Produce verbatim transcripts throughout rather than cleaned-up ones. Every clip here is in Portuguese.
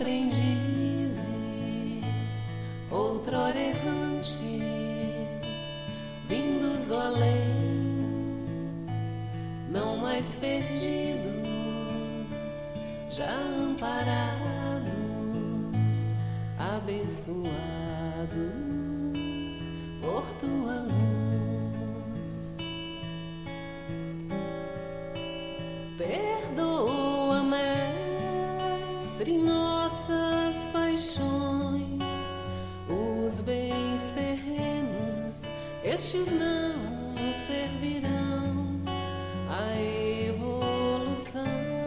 aprendizes, outrora errantes, vindos do além, não mais perdidos, já amparados, abençoados por tua luz. Perdoa, Mestre, nossas paixões, os bens terrenos, estes não servirão à evolução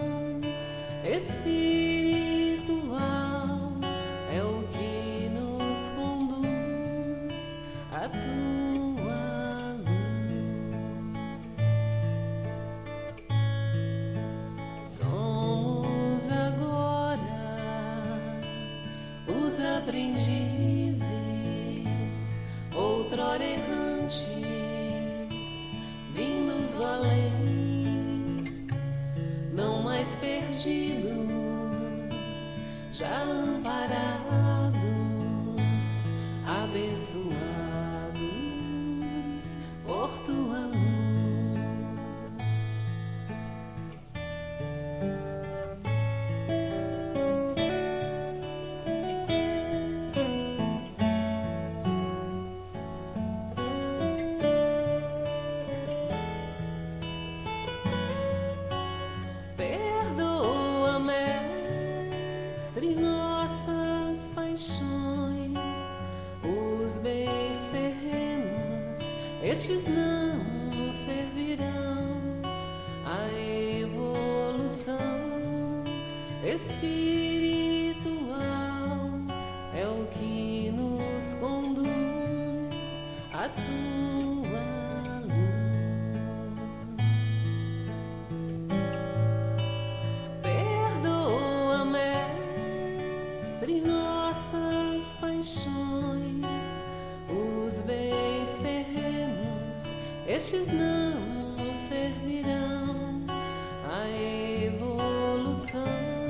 espiritual, é o que nos conduz a tua luz. Somos agora os aprendizes, outrora errantes, vindos do além, não mais perdidos, já amparados, abençoados por tua luz. Perdoa, Mestre, nossas paixões, os bens terrenos, estes não servirão à evolução espiritual, é o que nos conduz a tua luz. Perdoa, Mestre, nossas paixões, os bens terrenos, estes não servirão à evolução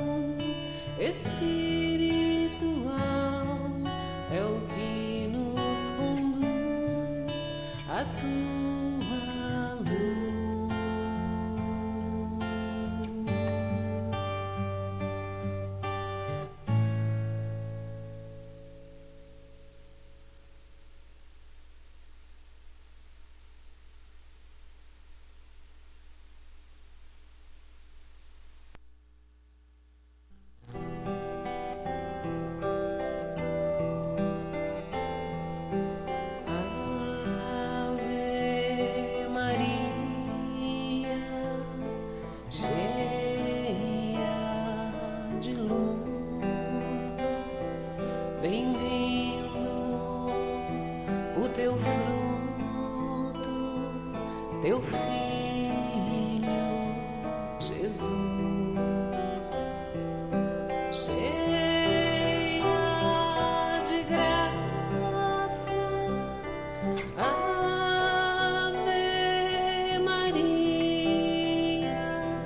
espiritual, é o que nos conduz a tua luz. Ave Maria, cheia de luz, bem-vindo o teu fruto, teu filho Jesus. Cheia de graça, Ave Maria,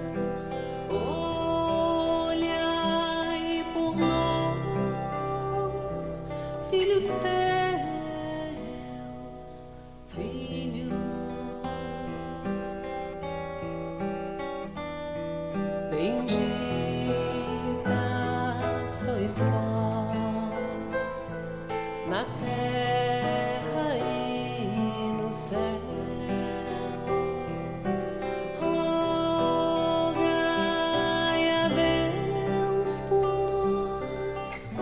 olhai por nós, filhos teus, filhos. Bendita sois vós na terra e no céu. Rogai a Deus por nós,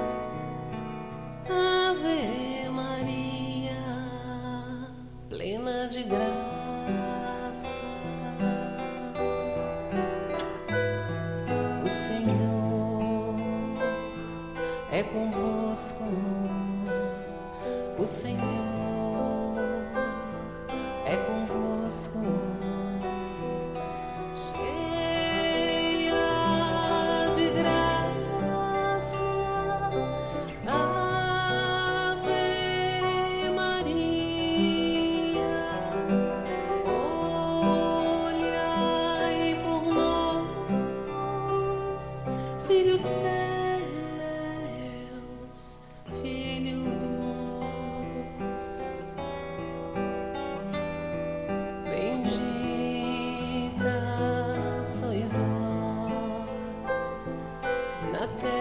Ave Maria, plena de graça. O Senhor é convosco, o Senhor é convosco. Cheia de graça, Ave Maria, olhai por nós, filhos teus,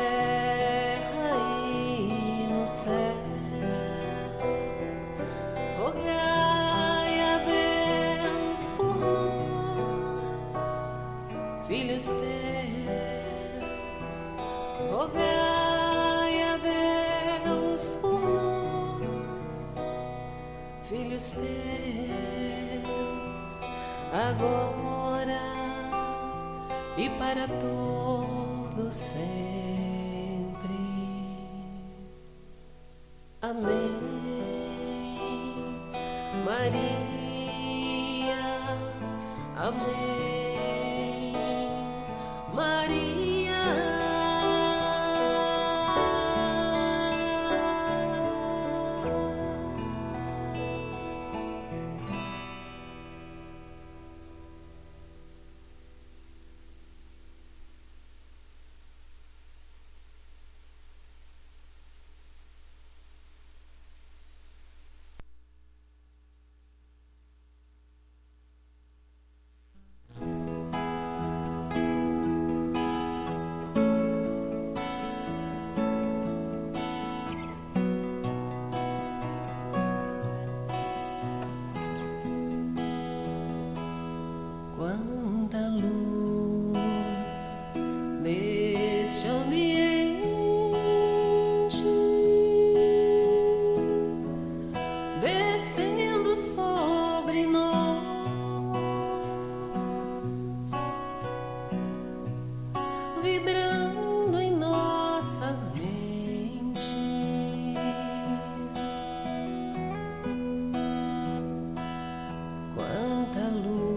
terra e no céu. Rogai a Deus por nós, filhos teus. Rogai a Deus por nós, filhos teus, agora e para todo sempre. Amém. Maria, amém. Maria. Quanta luz neste ambiente, descendo sobre nós, vibrando em nossas mentes. Quanta luz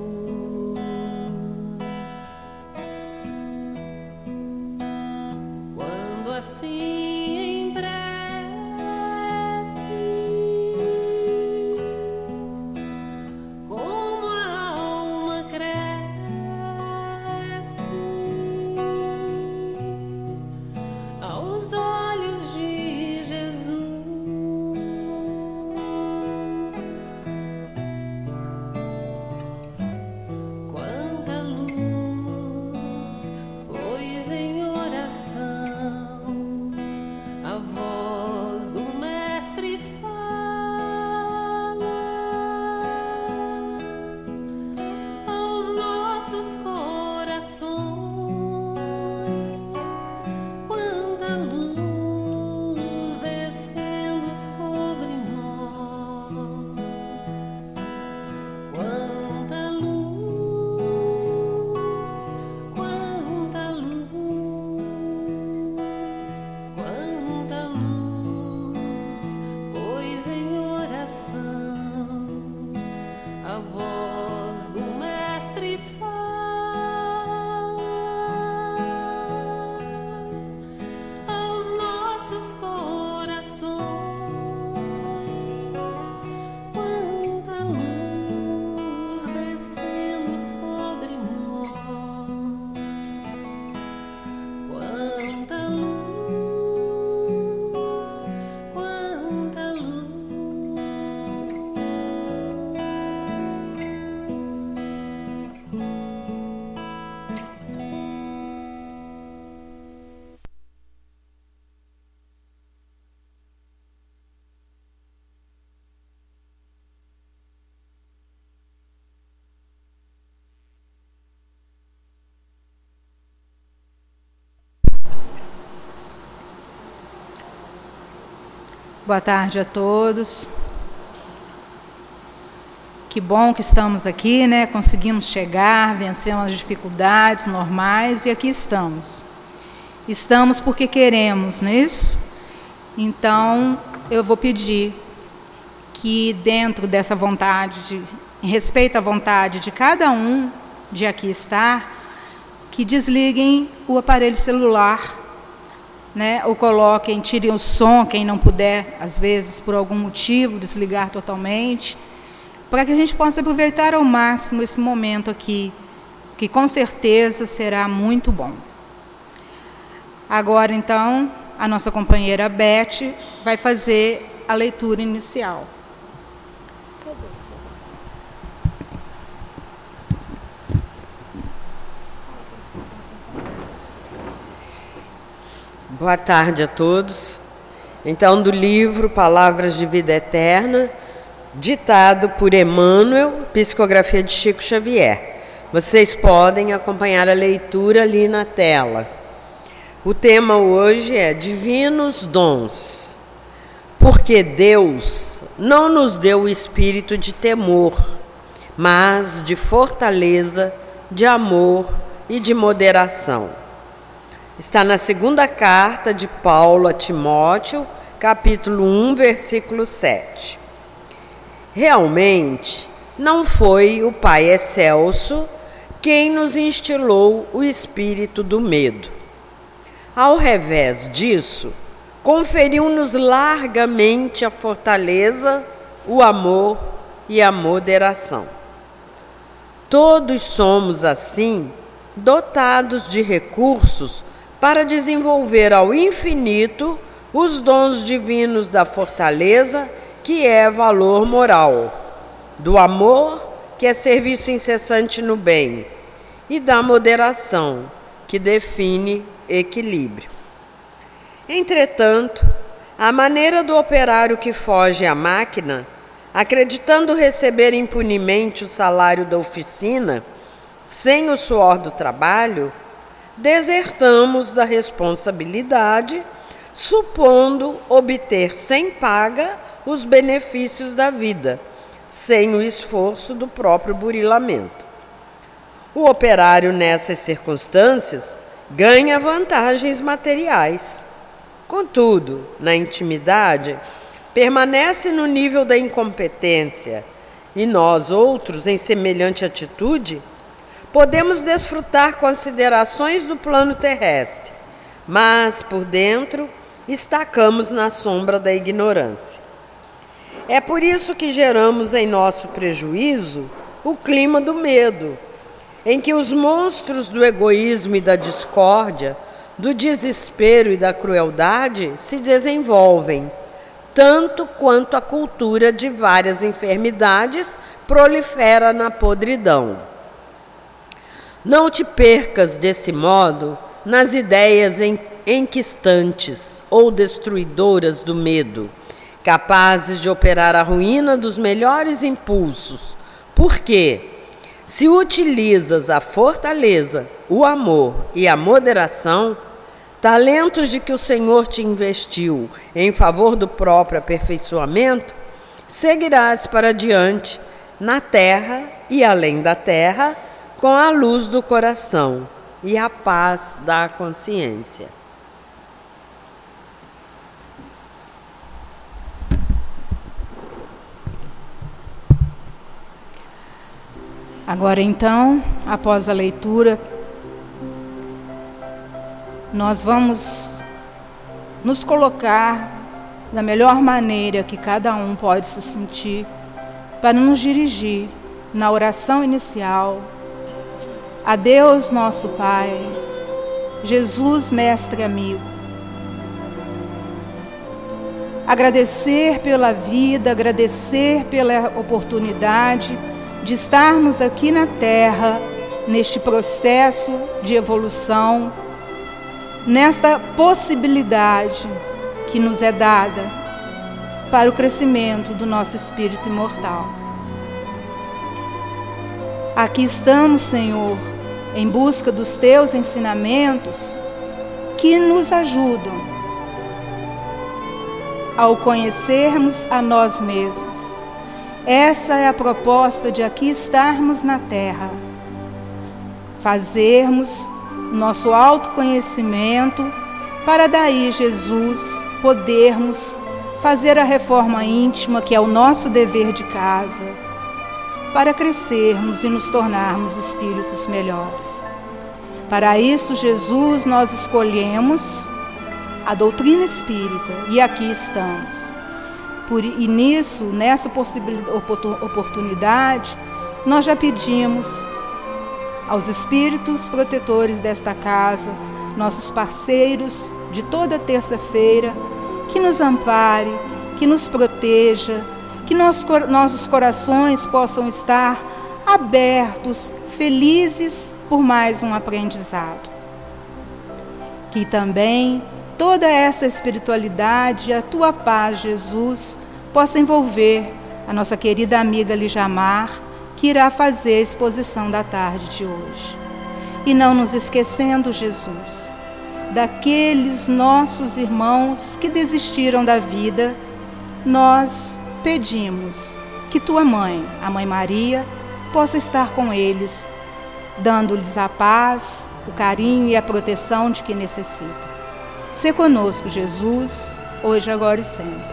assim em prece, como a alma cresce aos olhos de Jesus. Quanta luz, pois em oração a voz do Mestre fala aos nossos corações. Quanta luz descendo sobre nós, quanta luz, quanta luz, quanta luz, pois em oração a voz do Mestre fala aos nossos corações. Quanta luz descendo sobre nós, quanta luz, quanta luz. Boa tarde a todos. Que bom que estamos aqui, né? Conseguimos chegar, vencemos as dificuldades normais e aqui estamos. Estamos porque queremos, não é isso? Então, eu vou pedir que dentro dessa vontade, de, em respeito à vontade de cada um de aqui estar, que desliguem o aparelho celular, né, ou coloquem, tirem o som, quem não puder, às vezes, por algum motivo, desligar totalmente, para que a gente possa aproveitar ao máximo esse momento aqui, que com certeza será muito bom. Agora, então, a nossa companheira Beth vai fazer a leitura inicial. Boa tarde a todos. Então, do livro Palavras de Vida Eterna, ditado por Emmanuel, psicografia de Chico Xavier. Vocês podem acompanhar a leitura ali na tela. O tema hoje é Divinos Dons. Porque Deus não nos deu o espírito de temor, mas de fortaleza, de amor e de moderação. Está na segunda carta de Paulo a Timóteo, capítulo um, versículo sete. Realmente, não foi o Pai Excelso quem nos instilou o espírito do medo. Ao revés disso, conferiu-nos largamente a fortaleza, o amor e a moderação. Todos somos, assim, dotados de recursos para desenvolver ao infinito os dons divinos da fortaleza, que é valor moral, do amor, que é serviço incessante no bem, e da moderação, que define equilíbrio. Entretanto, a maneira do operário que foge à máquina, acreditando receber impunemente o salário da oficina, sem o suor do trabalho, desertamos da responsabilidade, supondo obter sem paga os benefícios da vida, sem o esforço do próprio burilamento. O operário, nessas circunstâncias, ganha vantagens materiais. Contudo, na intimidade, permanece no nível da incompetência, e nós outros, em semelhante atitude, podemos desfrutar considerações do plano terrestre, mas, por dentro, estacamos na sombra da ignorância. É por isso que geramos em nosso prejuízo o clima do medo, em que os monstros do egoísmo e da discórdia, do desespero e da crueldade se desenvolvem, tanto quanto a cultura de várias enfermidades prolifera na podridão. Não te percas, desse modo, nas ideias enquistantes ou destruidoras do medo, capazes de operar a ruína dos melhores impulsos, porque, se utilizas a fortaleza, o amor e a moderação, talentos de que o Senhor te investiu em favor do próprio aperfeiçoamento, seguirás para diante, na terra e além da terra, com a luz do coração e a paz da consciência. Agora então, após a leitura, nós vamos nos colocar da melhor maneira que cada um pode se sentir para nos dirigir na oração inicial a Deus nosso Pai, Jesus Mestre Amigo. Agradecer pela vida, agradecer pela oportunidade de estarmos aqui na Terra, neste processo de evolução, nesta possibilidade que nos é dada para o crescimento do nosso espírito imortal. Aqui estamos, Senhor, em busca dos teus ensinamentos que nos ajudam ao conhecermos a nós mesmos. Essa é a proposta de aqui estarmos na Terra. Fazermos nosso autoconhecimento para daí, Jesus, podermos fazer a reforma íntima, que é o nosso dever de casa, para crescermos e nos tornarmos espíritos melhores. Para isso, Jesus, nós escolhemos a doutrina espírita e aqui estamos. Por, e nisso, nessa oportunidade, nós já pedimos aos espíritos protetores desta casa, nossos parceiros de toda terça-feira, que nos ampare, que nos proteja, que nós, nossos corações possam estar abertos, felizes por mais um aprendizado. Que também toda essa espiritualidade, a tua paz, Jesus, possa envolver a nossa querida amiga Lijamar, que irá fazer a exposição da tarde de hoje. E não nos esquecendo, Jesus, daqueles nossos irmãos que desistiram da vida, nós pedimos que tua mãe, a Mãe Maria, possa estar com eles, dando-lhes a paz, o carinho e a proteção de que necessitam. Sê conosco, Jesus, hoje, agora e sempre.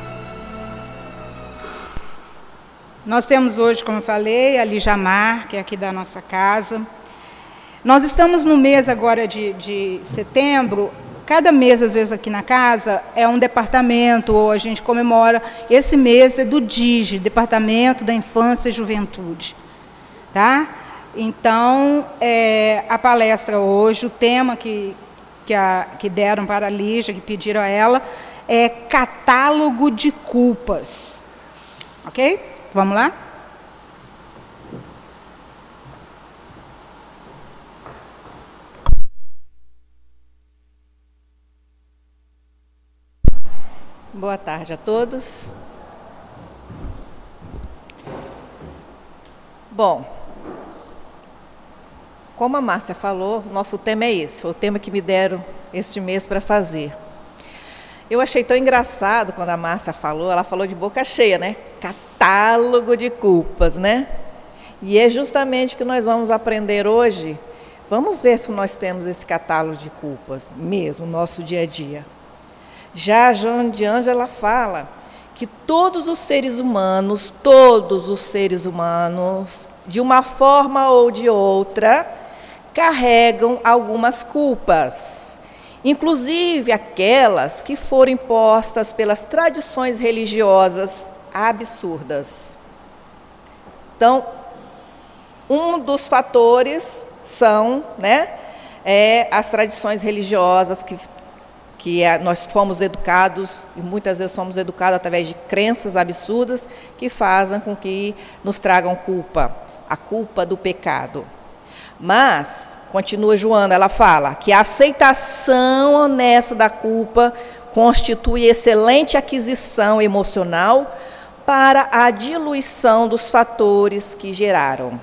Nós temos hoje, como eu falei, a Lijamar, que é aqui da nossa casa. Nós estamos no mês agora de, de setembro. Cada mês, às vezes, aqui na casa, é um departamento, ou a gente comemora. Esse mês é do D I G, Departamento da Infância e Juventude. Tá? Então, é, a palestra hoje, o tema que, que, a, que deram para a Lígia, que pediram a ela, é catálogo de culpas. Ok? Vamos lá? Boa tarde a todos. Bom, como a Márcia falou, nosso tema é esse, foi o tema que me deram este mês para fazer. Eu achei tão engraçado quando a Márcia falou, ela falou de boca cheia, né? Catálogo de culpas, né? E é justamente o que nós vamos aprender hoje. Vamos ver se nós temos esse catálogo de culpas mesmo no nosso dia a dia. Já a Joana de Ângela fala que todos os seres humanos, todos os seres humanos, de uma forma ou de outra, carregam algumas culpas, inclusive aquelas que foram impostas pelas tradições religiosas absurdas. Então, um dos fatores são, né, é, as tradições religiosas que que nós fomos educados, e muitas vezes somos educados através de crenças absurdas que fazem com que nos tragam culpa, a culpa do pecado. Mas, continua Joana, ela fala que a aceitação honesta da culpa constitui excelente aquisição emocional para a diluição dos fatores que geraram.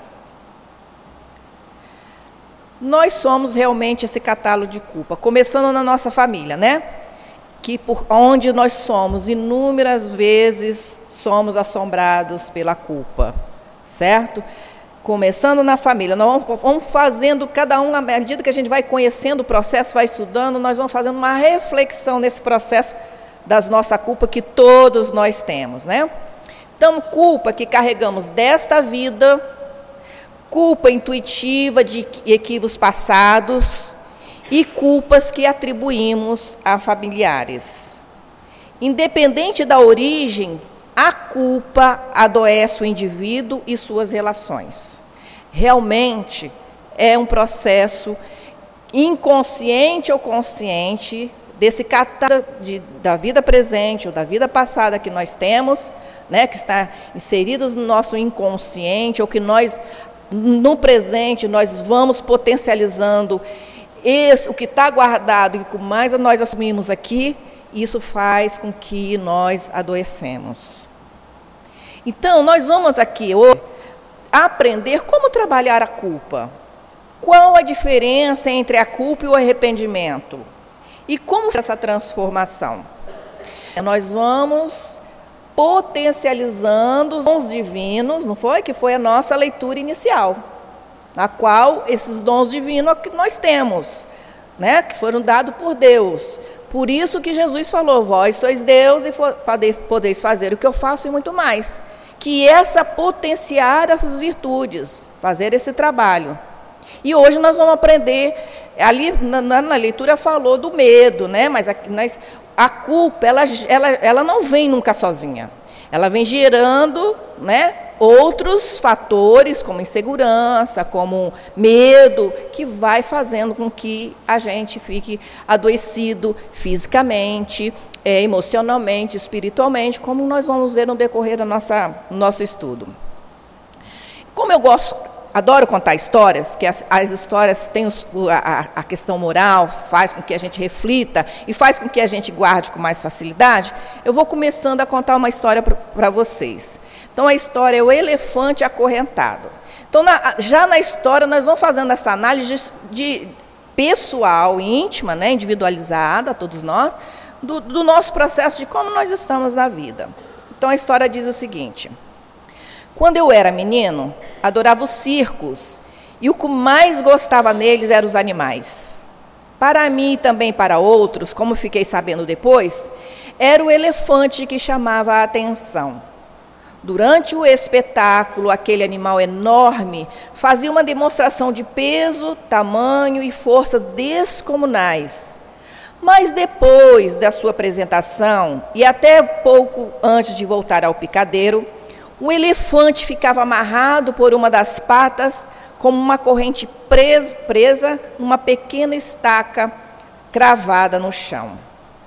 Nós somos realmente esse catálogo de culpa, começando na nossa família, né? Que por onde nós somos, inúmeras vezes somos assombrados pela culpa, certo? Começando na família, nós vamos, vamos fazendo, cada um, na medida que a gente vai conhecendo o processo, vai estudando, nós vamos fazendo uma reflexão nesse processo das nossas culpas que todos nós temos, né? Então, culpa que carregamos desta vida, culpa intuitiva de equívocos passados e culpas que atribuímos a familiares. Independente da origem, a culpa adoece o indivíduo e suas relações. Realmente é um processo inconsciente ou consciente desse catálogo de, da vida presente ou da vida passada que nós temos, né, que está inseridos no nosso inconsciente ou que nós no presente, nós vamos potencializando esse, o que está guardado e o que mais nós assumimos aqui, isso faz com que nós adoecemos. Então, nós vamos aqui hoje aprender como trabalhar a culpa. Qual a diferença entre a culpa e o arrependimento? E como essa transformação? Nós vamos potencializando os dons divinos, não foi? Que foi a nossa leitura inicial, na qual esses dons divinos é que nós temos, né? Que foram dados por Deus. Por isso que Jesus falou, vós sois Deus e podeis fazer o que eu faço e muito mais. Que essa potenciar essas virtudes, fazer esse trabalho. E hoje nós vamos aprender, ali na, na leitura falou do medo, né? Mas a, nós, a culpa, ela, ela, ela não vem nunca sozinha. Ela vem gerando, né, outros fatores, como insegurança, como medo, que vai fazendo com que a gente fique adoecido fisicamente, é, emocionalmente, espiritualmente, como nós vamos ver no decorrer do nosso estudo. Como eu gosto adoro contar histórias, que as, as histórias têm os, a, a questão moral, faz com que a gente reflita e faz com que a gente guarde com mais facilidade. Eu vou começando a contar uma história para vocês. Então, a história é o elefante acorrentado. Então, na, já na história, nós vamos fazendo essa análise de, de pessoal, íntima, né, individualizada, todos nós, do, do nosso processo de como nós estamos na vida. Então, a história diz o seguinte: quando eu era menino, adorava os circos, e o que mais gostava neles eram os animais. Para mim e também para outros, como fiquei sabendo depois, era o elefante que chamava a atenção. Durante o espetáculo, aquele animal enorme fazia uma demonstração de peso, tamanho e força descomunais. Mas depois da sua apresentação, e até pouco antes de voltar ao picadeiro, o elefante ficava amarrado por uma das patas, como uma corrente presa, presa numa pequena estaca cravada no chão.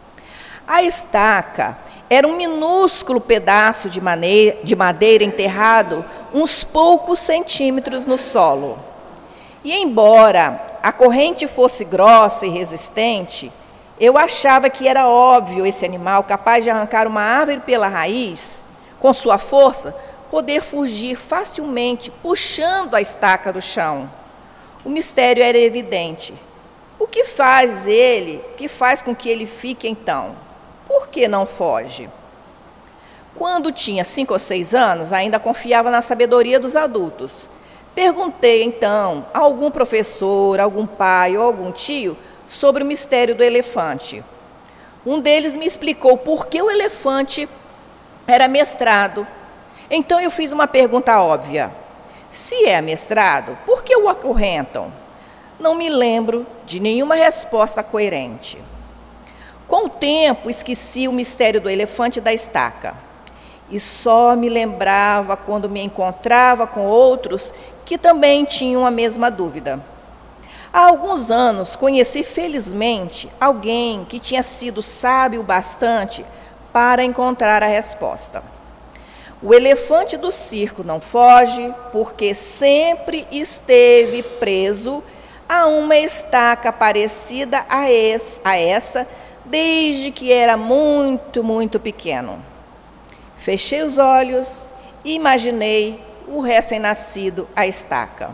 A estaca era um minúsculo pedaço de, maneira, de madeira enterrado uns poucos centímetros no solo. E embora a corrente fosse grossa e resistente, eu achava que era óbvio esse animal, capaz de arrancar uma árvore pela raiz, com sua força, poder fugir facilmente, puxando a estaca do chão. O mistério era evidente. O que faz ele, que faz com que ele fique então? Por que não foge? Quando tinha cinco ou seis anos, ainda confiava na sabedoria dos adultos. Perguntei então a algum professor, algum pai ou algum tio sobre o mistério do elefante. Um deles me explicou por que o elefante era mestrado. Então eu fiz uma pergunta óbvia: se é mestrado, por que o acorrentam? Não me lembro de nenhuma resposta coerente. Com o tempo, esqueci o mistério do elefante e da estaca. E só me lembrava quando me encontrava com outros que também tinham a mesma dúvida. Há alguns anos, conheci felizmente alguém que tinha sido sábio bastante para encontrar a resposta. O elefante do circo não foge porque sempre esteve preso a uma estaca parecida a, esse, a essa, desde que era muito, muito pequeno. Fechei os olhos e imaginei o recém-nascido à estaca.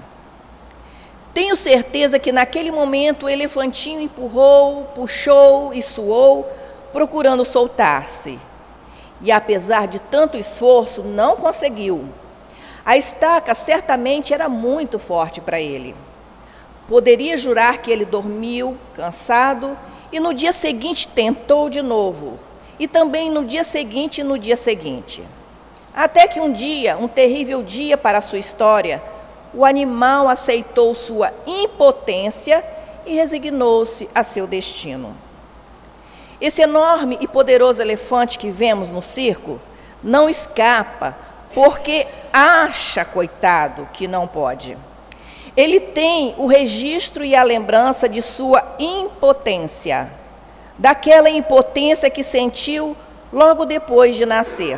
Tenho certeza que naquele momento o elefantinho empurrou, puxou e suou, procurando soltar-se. E apesar de tanto esforço, não conseguiu. A estaca certamente era muito forte para ele. Poderia jurar que ele dormiu, cansado, e no dia seguinte tentou de novo. E também no dia seguinte e no dia seguinte. Até que um dia, um terrível dia para a sua história, o animal aceitou sua impotência e resignou-se a seu destino. Esse enorme e poderoso elefante que vemos no circo não escapa porque acha, coitado, que não pode. Ele tem o registro e a lembrança de sua impotência, daquela impotência que sentiu logo depois de nascer.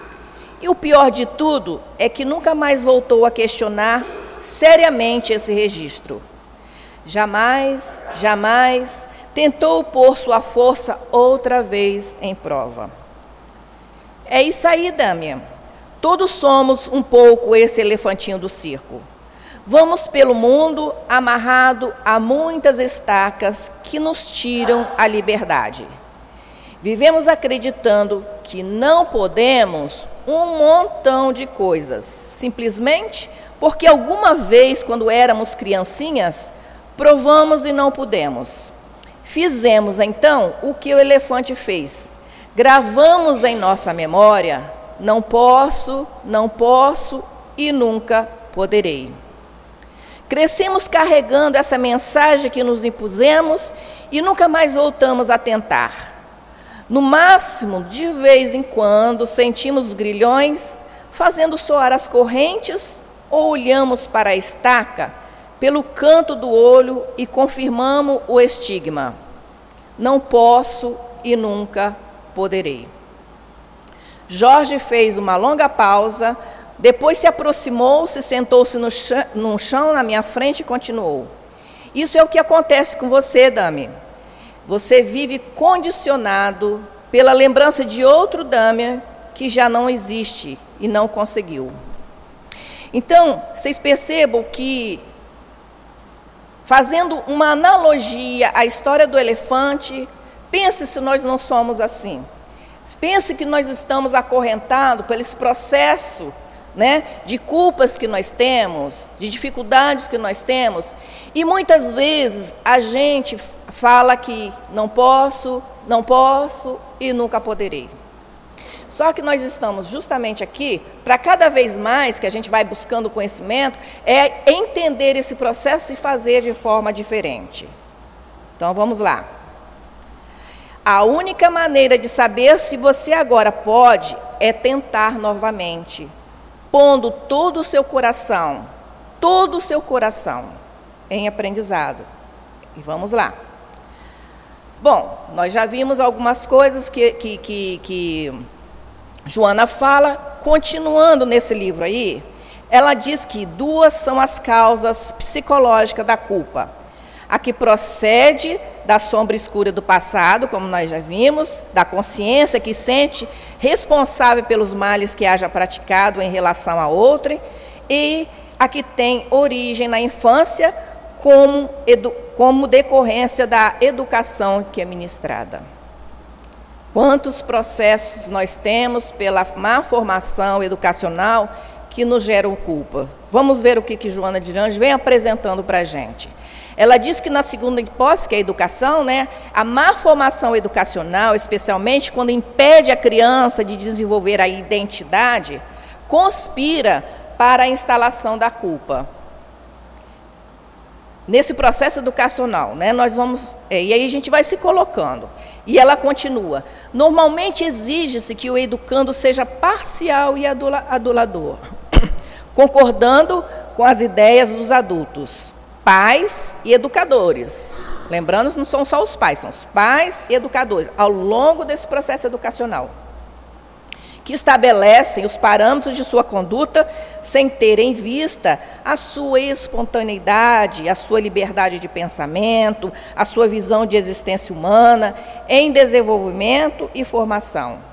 E o pior de tudo é que nunca mais voltou a questionar seriamente esse registro. Jamais, jamais tentou pôr sua força outra vez em prova. É isso aí, Dâmia. Todos somos um pouco esse elefantinho do circo. Vamos pelo mundo amarrado a muitas estacas que nos tiram a liberdade. Vivemos acreditando que não podemos um montão de coisas, simplesmente porque alguma vez, quando éramos criancinhas, provamos e não pudemos. Fizemos, então, o que o elefante fez. Gravamos em nossa memória: não posso, não posso e nunca poderei. Crescemos carregando essa mensagem que nos impusemos e nunca mais voltamos a tentar. No máximo, de vez em quando, sentimos os grilhões fazendo soar as correntes ou olhamos para a estaca pelo canto do olho e confirmamos o estigma: não posso e nunca poderei. Jorge fez uma longa pausa, Depois se aproximou, se sentou-se no chão, no chão na minha frente e continuou. Isso é o que acontece com você, Dami. Você vive condicionado pela lembrança de outro Dami que já não existe e não conseguiu. Então, vocês percebam que, fazendo uma analogia à história do elefante, pense se nós não somos assim. Pense que nós estamos acorrentados por esse processo, né, de culpas que nós temos, de dificuldades que nós temos, e muitas vezes a gente fala que não posso, não posso e nunca poderei. Só que nós estamos justamente aqui, para cada vez mais que a gente vai buscando conhecimento, é entender esse processo e fazer de forma diferente. Então vamos lá. A única maneira de saber se você agora pode é tentar novamente, pondo todo o seu coração, todo o seu coração em aprendizado. E vamos lá. Bom, nós já vimos algumas coisas que, que, que, que Joana fala. Continuando nesse livro aí, ela diz que duas são as causas psicológicas da culpa. A que procede da sombra escura do passado, como nós já vimos, da consciência que sente responsável pelos males que haja praticado em relação a outrem, e a que tem origem na infância como, edu, como decorrência da educação que é ministrada. Quantos processos nós temos pela má formação educacional que nos geram culpa? Vamos ver o que, que Joana de Anjos vem apresentando para a gente. Ela diz que na segunda hipótese, que é a educação, né, a má formação educacional, especialmente quando impede a criança de desenvolver a identidade, conspira para a instalação da culpa. Nesse processo educacional, né, nós vamos, é, e aí a gente vai se colocando. E ela continua. Normalmente exige-se que o educando seja parcial e adula, adulador, concordando com as ideias dos adultos. Pais e educadores. Lembrando, não são só os pais, são os pais e educadores, ao longo desse processo educacional, que estabelecem os parâmetros de sua conduta sem ter em vista a sua espontaneidade, a sua liberdade de pensamento, a sua visão de existência humana em desenvolvimento e formação.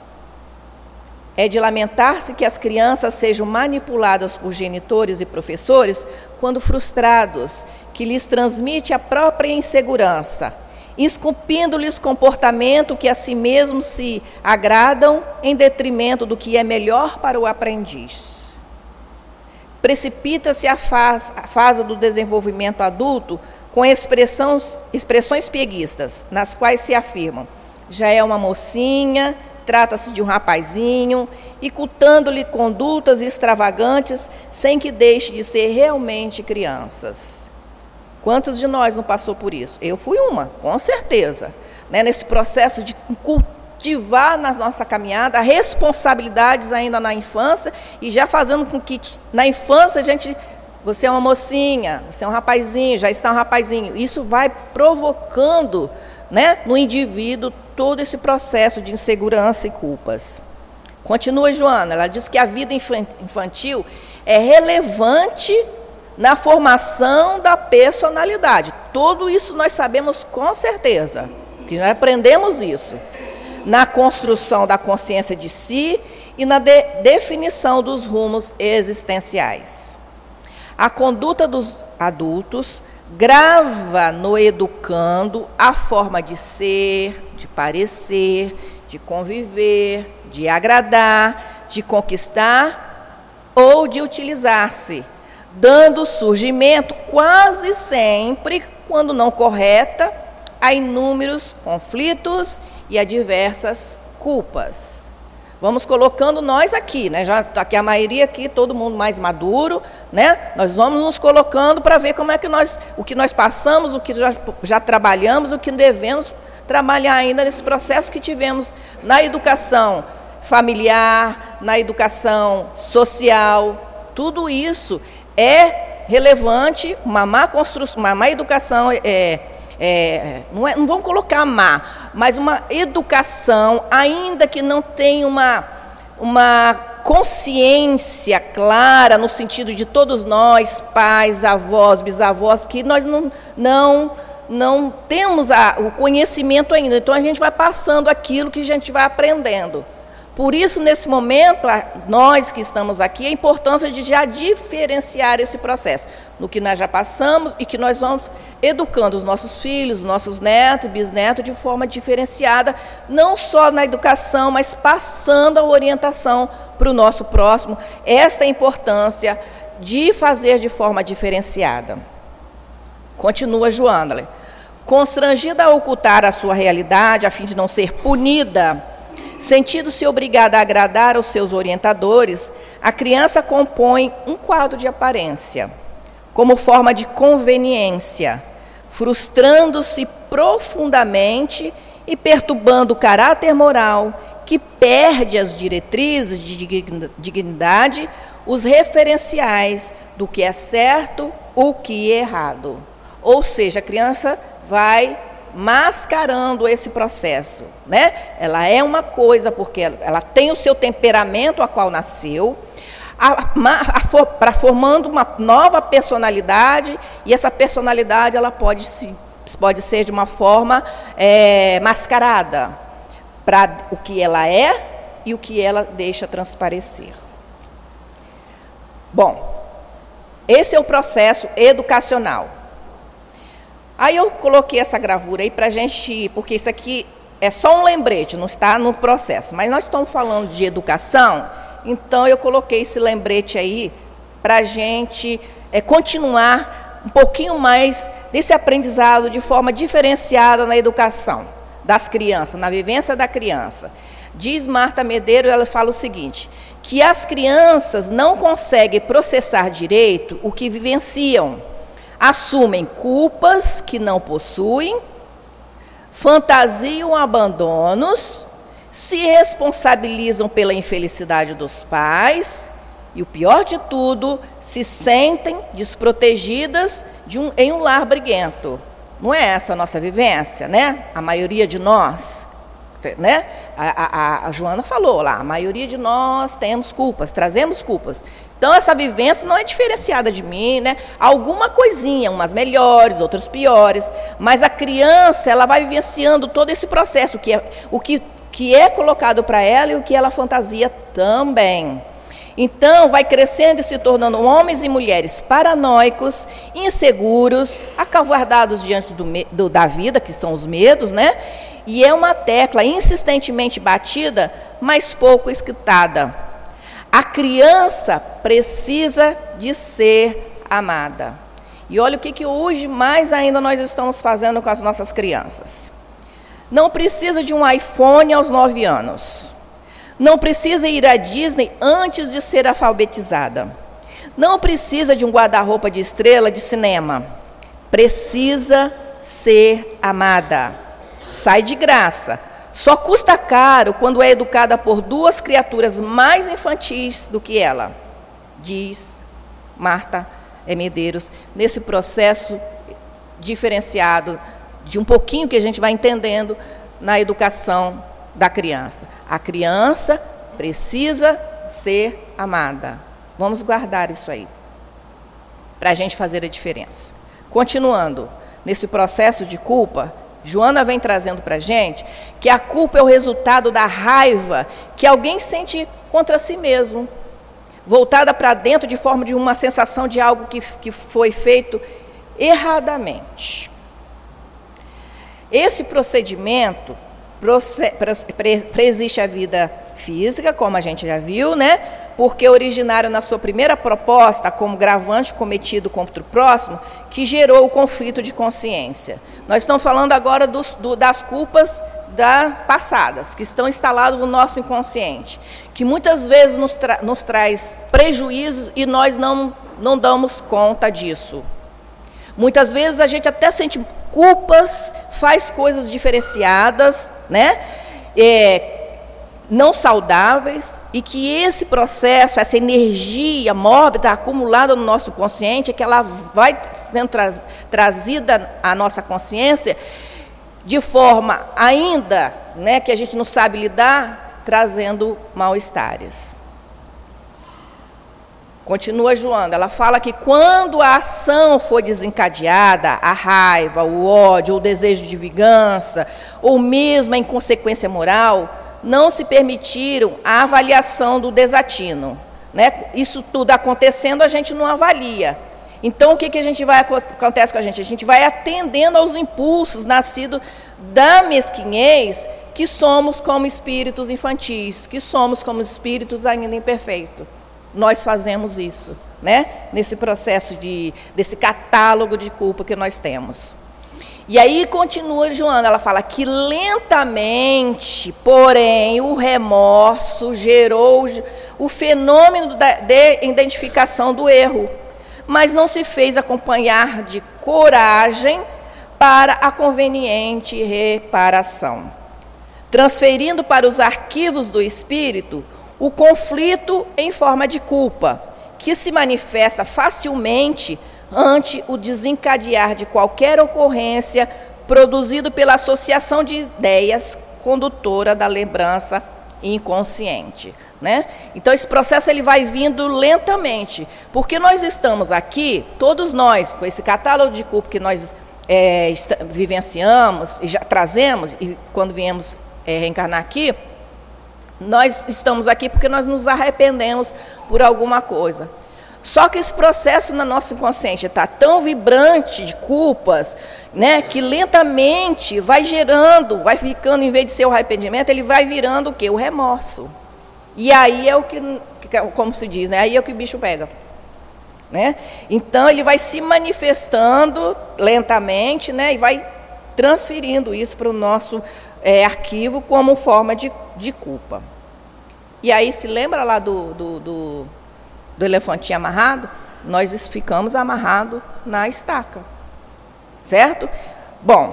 É de lamentar-se que as crianças sejam manipuladas por genitores e professores quando frustrados, que lhes transmite a própria insegurança, esculpindo-lhes comportamento que a si mesmos se agradam em detrimento do que é melhor para o aprendiz. Precipita-se a fase, a fase do desenvolvimento adulto com expressões, expressões pieguistas, nas quais se afirmam: já é uma mocinha, trata-se de um rapazinho, e cultando-lhe condutas extravagantes sem que deixe de ser realmente crianças. Quantos de nós não passou por isso? Eu fui uma, com certeza. Né? Nesse processo de cultivar na nossa caminhada responsabilidades ainda na infância, e já fazendo com que na infância a gente... Você é uma mocinha, você é um rapazinho, já está um rapazinho. Isso vai provocando, né, no indivíduo todo esse processo de insegurança e culpas. Continua Joana, ela diz que a vida infantil é relevante na formação da personalidade. Tudo isso nós sabemos com certeza, que já aprendemos isso. Na construção da consciência de si e na de definição dos rumos existenciais. A conduta dos adultos grava no educando a forma de ser, de parecer, de conviver, de agradar, de conquistar ou de utilizar-se, dando surgimento quase sempre, quando não correta, a inúmeros conflitos e a diversas culpas. Vamos colocando nós aqui, né? Já aqui a maioria aqui, todo mundo mais maduro, né? Nós vamos nos colocando para ver como é que nós, o que nós passamos, o que já, já trabalhamos, o que devemos trabalhar ainda nesse processo que tivemos na educação familiar, na educação social. Tudo isso é relevante, uma má construção, uma má educação é, É, não, é, não vamos colocar má, mas uma educação, ainda que não tenha uma, uma consciência clara no sentido de todos nós, pais, avós, bisavós, que nós não, não, não temos a, o conhecimento ainda. Então, a gente vai passando aquilo que a gente vai aprendendo. Por isso, nesse momento, nós que estamos aqui, a importância de já diferenciar esse processo, no que nós já passamos e que nós vamos educando os nossos filhos, os nossos netos, bisnetos, de forma diferenciada, não só na educação, mas passando a orientação para o nosso próximo. Esta é a importância de fazer de forma diferenciada. Continua Joana. Constrangida a ocultar a sua realidade, a fim de não ser punida, sentindo-se obrigada a agradar aos seus orientadores, a criança compõe um quadro de aparência, como forma de conveniência, frustrando-se profundamente e perturbando o caráter moral, que perde as diretrizes de dignidade, os referenciais do que é certo, o que é errado. Ou seja, a criança vai mascarando esse processo, né? Ela é uma coisa porque ela, ela tem o seu temperamento a qual nasceu, para formando uma nova personalidade, e essa personalidade ela pode, se, pode ser de uma forma é, mascarada para o que ela é e o que ela deixa transparecer. Bom, esse é o processo educacional. Aí eu coloquei essa gravura aí para a gente, porque isso aqui é só um lembrete, não está no processo. Mas nós estamos falando de educação, então eu coloquei esse lembrete aí para a gente é, continuar um pouquinho mais desse aprendizado de forma diferenciada na educação das crianças, na vivência da criança. Diz Marta Medeiros, ela fala o seguinte, que as crianças não conseguem processar direito o que vivenciam, assumem culpas que não possuem, fantasiam abandonos, se responsabilizam pela infelicidade dos pais e, o pior de tudo, se sentem desprotegidas de um, em um lar briguento. Não é essa a nossa vivência, né? A maioria de nós, né? A, a, a Joana falou lá, a maioria de nós temos culpas, trazemos culpas. Então, essa vivência não é diferenciada de mim, né? Alguma coisinha, umas melhores, outras piores, mas a criança, ela vai vivenciando todo esse processo, que é, o que, que é colocado para ela e o que ela fantasia também. Então, vai crescendo e se tornando homens e mulheres paranoicos, inseguros, acovardados diante do, do, da vida, que são os medos, né? E é uma tecla insistentemente batida, mas pouco escutada. A criança precisa de ser amada. E olha o que, que hoje mais ainda nós estamos fazendo com as nossas crianças. Não precisa de um iPhone aos nove anos. Não precisa ir à Disney antes de ser alfabetizada. Não precisa de um guarda-roupa de estrela de cinema. Precisa ser amada. Sai de graça. Só custa caro quando é educada por duas criaturas mais infantis do que ela, diz Marta Medeiros, nesse processo diferenciado de um pouquinho que a gente vai entendendo na educação da criança. A criança precisa ser amada. Vamos guardar isso aí, para a gente fazer a diferença. Continuando, nesse processo de culpa, Joana vem trazendo para a gente que a culpa é o resultado da raiva que alguém sente contra si mesmo, voltada para dentro de forma de uma sensação de algo que, que foi feito erradamente. Esse procedimento preexiste a vida física, como a gente já viu, né? Porque originário na sua primeira proposta, como gravante cometido contra o próximo, que gerou o conflito de consciência. Nós estamos falando agora dos, do, das culpas da, passadas, que estão instaladas no nosso inconsciente, que muitas vezes nos, tra, nos traz prejuízos e nós não, não damos conta disso. Muitas vezes a gente até sente culpas, faz coisas diferenciadas, né? É, não saudáveis, e que esse processo, essa energia mórbida acumulada no nosso consciente, é que ela vai sendo tra trazida à nossa consciência de forma ainda, né, que a gente não sabe lidar, trazendo mal-estares. Continua Joana, ela fala que quando a ação for desencadeada, a raiva, o ódio, o desejo de vingança, ou mesmo a inconsequência moral, não se permitiram a avaliação do desatino. Né? Isso tudo acontecendo, a gente não avalia. Então, o que, que a gente vai, acontece com a gente? A gente vai atendendo aos impulsos nascidos da mesquinhez, que somos como espíritos infantis, que somos como espíritos ainda imperfeitos. Nós fazemos isso, né? Nesse processo, de, desse catálogo de culpa que nós temos. E aí continua Joana, ela fala que lentamente, porém, o remorso gerou o fenômeno da, de identificação do erro, mas não se fez acompanhar de coragem para a conveniente reparação, transferindo para os arquivos do espírito o conflito em forma de culpa, que se manifesta facilmente ante o desencadear de qualquer ocorrência produzido pela associação de ideias condutora da lembrança inconsciente. Né? Então, esse processo ele vai vindo lentamente, porque nós estamos aqui, todos nós, com esse catálogo de culpa que nós é, vivenciamos e já trazemos, e quando viemos é, reencarnar aqui, nós estamos aqui porque nós nos arrependemos por alguma coisa. Só que esse processo no nosso inconsciente está tão vibrante de culpas, né, que lentamente vai gerando, vai ficando, em vez de ser o arrependimento, ele vai virando o quê? O remorso. E aí é o que, como se diz, né, aí é o que o bicho pega. Né? Então, ele vai se manifestando lentamente, né, e vai transferindo isso para o nosso é, arquivo como forma de, de culpa. E aí, se lembra lá do, do, do, do elefantinho amarrado? Nós ficamos amarrados na estaca, certo? Bom,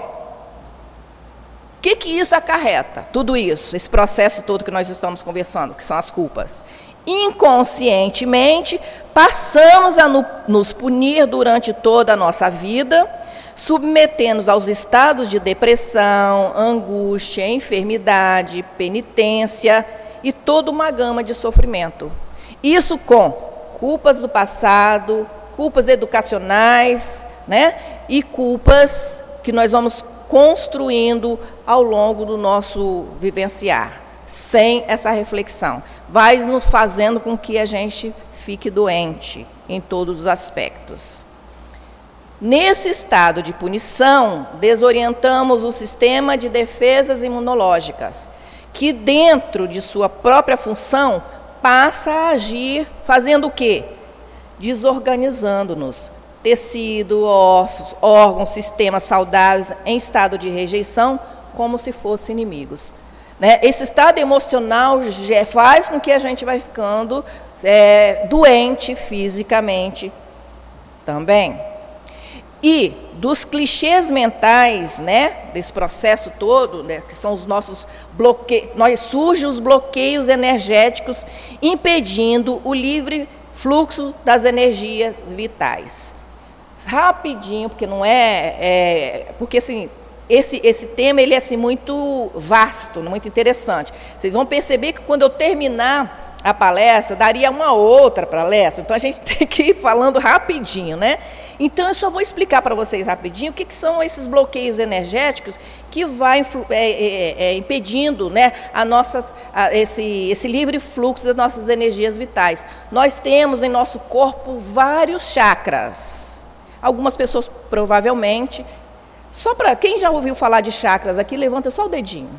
o que, que isso acarreta? Tudo isso, esse processo todo que nós estamos conversando, que são as culpas. Inconscientemente, passamos a no, nos punir durante toda a nossa vida, submetendo-nos aos estados de depressão, angústia, enfermidade, penitência e toda uma gama de sofrimento. Isso com culpas do passado, culpas educacionais, né? E culpas que nós vamos construindo ao longo do nosso vivenciar, sem essa reflexão. Vai nos fazendo com que a gente fique doente em todos os aspectos. Nesse estado de punição, desorientamos o sistema de defesas imunológicas, que dentro de sua própria função passa a agir fazendo o quê? Desorganizando-nos. Tecido, ossos, órgãos, sistemas saudáveis em estado de rejeição, como se fossem inimigos. Né? Esse estado emocional faz com que a gente vai ficando é, doente fisicamente também. E dos clichês mentais, né, desse processo todo, né, que são os nossos bloqueios, nós surgem os bloqueios energéticos impedindo o livre fluxo das energias vitais. Rapidinho, porque não é, é porque assim, esse, esse tema ele é assim, muito vasto, muito interessante. Vocês vão perceber que quando eu terminar a palestra, daria uma outra palestra, então a gente tem que ir falando rapidinho, né? Então eu só vou explicar para vocês rapidinho o que, que são esses bloqueios energéticos que vai é, é, é, impedindo, né, a nossa, a, esse, esse livre fluxo das nossas energias vitais. Nós temos em nosso corpo vários chakras. Algumas pessoas provavelmente, só para quem já ouviu falar de chakras aqui, levanta só o dedinho.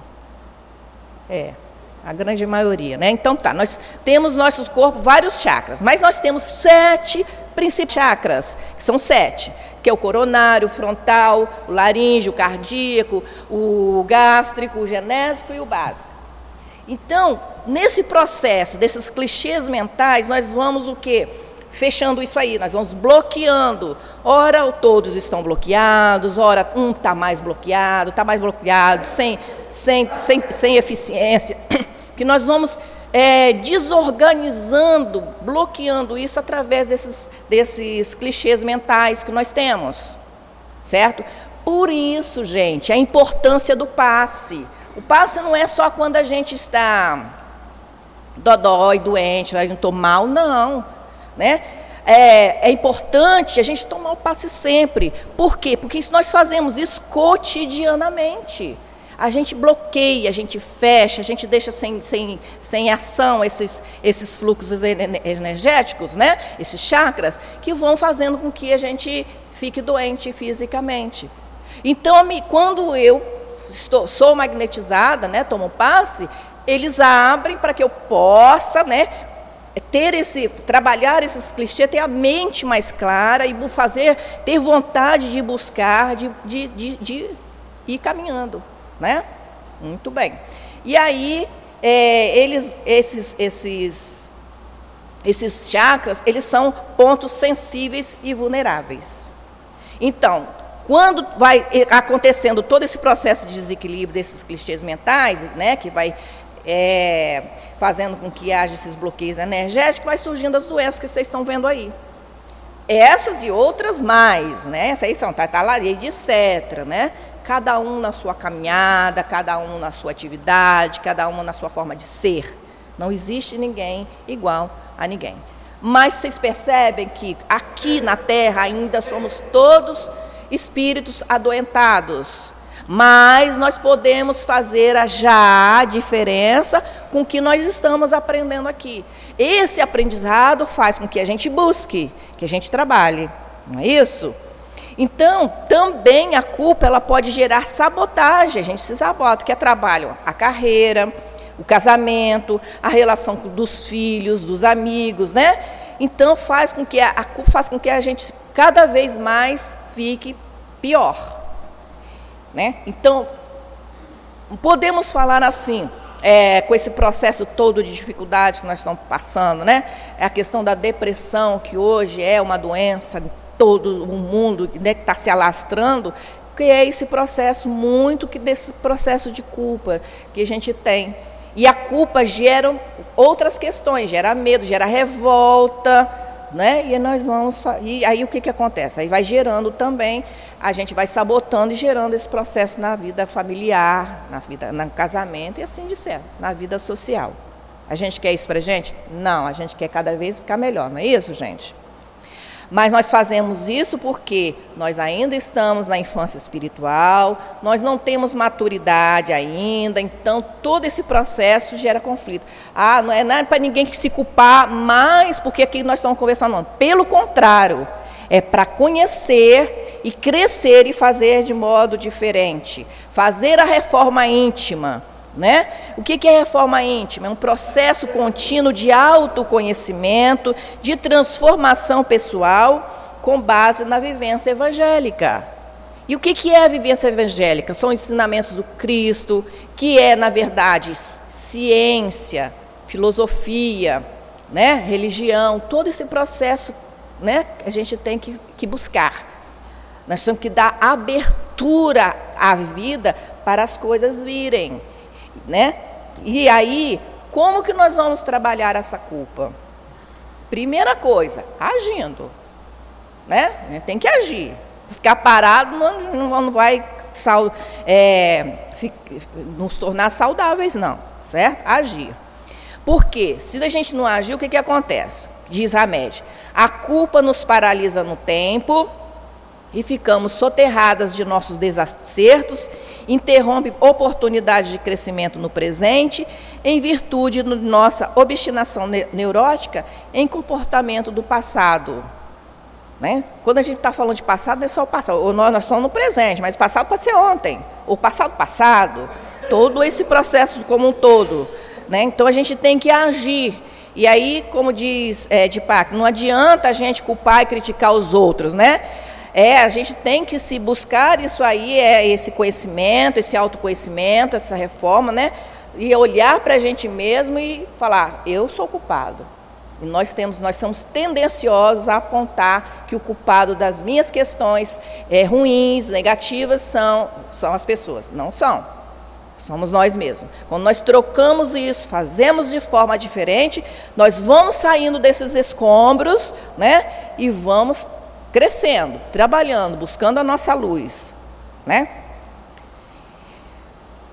É. A grande maioria, né? Então tá, nós temos no nosso corpo vários chakras, mas nós temos sete principais chakras, que são sete, que é o coronário, o frontal, o laríngeo, o cardíaco, o gástrico, o genésico e o básico. Então, nesse processo desses clichês mentais, nós vamos o quê? Fechando isso aí, nós vamos bloqueando. Ora, todos estão bloqueados, ora, um está mais bloqueado, está mais bloqueado, sem, sem, sem, sem eficiência. Que nós vamos é, desorganizando, bloqueando isso através desses, desses clichês mentais que nós temos. Certo? Por isso, gente, a importância do passe. O passe não é só quando a gente está dodói, doente, a gente está mal, não. né? É, é importante a gente tomar o passe sempre. Por quê? Porque nós fazemos isso cotidianamente. A gente bloqueia, a gente fecha, a gente deixa sem, sem, sem ação esses, esses fluxos energéticos, né? Esses chakras, que vão fazendo com que a gente fique doente fisicamente. Então, quando eu estou, sou magnetizada, né, tomo passe, eles abrem para que eu possa, né, ter esse, trabalhar esses clichês, ter a mente mais clara e fazer, ter vontade de buscar, de, de, de, de ir caminhando, né? Muito bem. E aí, é, eles, esses, esses, esses chakras, eles são pontos sensíveis e vulneráveis. Então, quando vai acontecendo todo esse processo de desequilíbrio desses clichês mentais, né, que vai é, fazendo com que haja esses bloqueios energéticos, vai surgindo as doenças que vocês estão vendo aí. Essas e outras mais, né? Essas aí são tatalareide, etcétera, né? Cada um na sua caminhada, cada um na sua atividade, cada um na sua forma de ser. Não existe ninguém igual a ninguém. Mas vocês percebem que aqui na Terra ainda somos todos espíritos adoentados. Mas nós podemos fazer a já a diferença com o que nós estamos aprendendo aqui. Esse aprendizado faz com que a gente busque, que a gente trabalhe, não é isso? Então, também a culpa ela pode gerar sabotagem, a gente se sabota, que é trabalho, a carreira, o casamento, a relação dos filhos, dos amigos, né? Então, faz com que a, a culpa faz com que a gente cada vez mais fique pior. Né? Então, podemos falar assim, é, com esse processo todo de dificuldade que nós estamos passando, né? É a questão da depressão, que hoje é uma doença em todo o mundo, né, que está se alastrando, que é esse processo, muito que desse processo de culpa que a gente tem. E a culpa gera outras questões, gera medo, gera revolta, né? E nós vamos, e aí o que, que acontece? Aí vai gerando também, a gente vai sabotando e gerando esse processo na vida familiar, na vida, no casamento e assim de certo, na vida social. A gente quer isso pra gente? Não, a gente quer cada vez ficar melhor, não é isso, gente? Mas nós fazemos isso porque nós ainda estamos na infância espiritual, nós não temos maturidade ainda, então todo esse processo gera conflito. Ah, não é nada para ninguém que se culpar mais, porque aqui nós estamos conversando, não. Pelo contrário, é para conhecer e crescer e fazer de modo diferente, fazer a reforma íntima. Né? O que é reforma íntima? É um processo contínuo de autoconhecimento, de transformação pessoal com base na vivência evangélica. E o que é a vivência evangélica? São ensinamentos do Cristo, que é, na verdade, ciência, filosofia, né? Religião, todo esse processo, né, que a gente tem que, que buscar. Nós temos que dar abertura à vida para as coisas virem. Né? E aí, como que nós vamos trabalhar essa culpa? Primeira coisa, agindo. Né? A gente tem que agir. Ficar parado não, não vai é, nos tornar saudáveis, não. Certo? Agir. Por quê? Se a gente não agir, o que, que acontece? Diz Hamed, a culpa nos paralisa no tempo e ficamos soterradas de nossos desacertos, interrompe oportunidades de crescimento no presente, em virtude de nossa obstinação neurótica em comportamento do passado. Né? Quando a gente está falando de passado, não é só o passado, ou nós, nós estamos no presente, mas o passado pode ser ontem, ou passado passado, todo esse processo como um todo. Né? Então a gente tem que agir. E aí, como diz é, Deepak, não adianta a gente culpar e criticar os outros, né? É, a gente tem que se buscar isso aí, é esse conhecimento, esse autoconhecimento, essa reforma, né? E olhar para a gente mesmo e falar, eu sou culpado. E nós temos, nós somos tendenciosos a apontar que o culpado das minhas questões é, ruins, negativas, são, são as pessoas. Não são. Somos nós mesmos. Quando nós trocamos isso, fazemos de forma diferente, nós vamos saindo desses escombros, né? E vamos crescendo, trabalhando, buscando a nossa luz, né?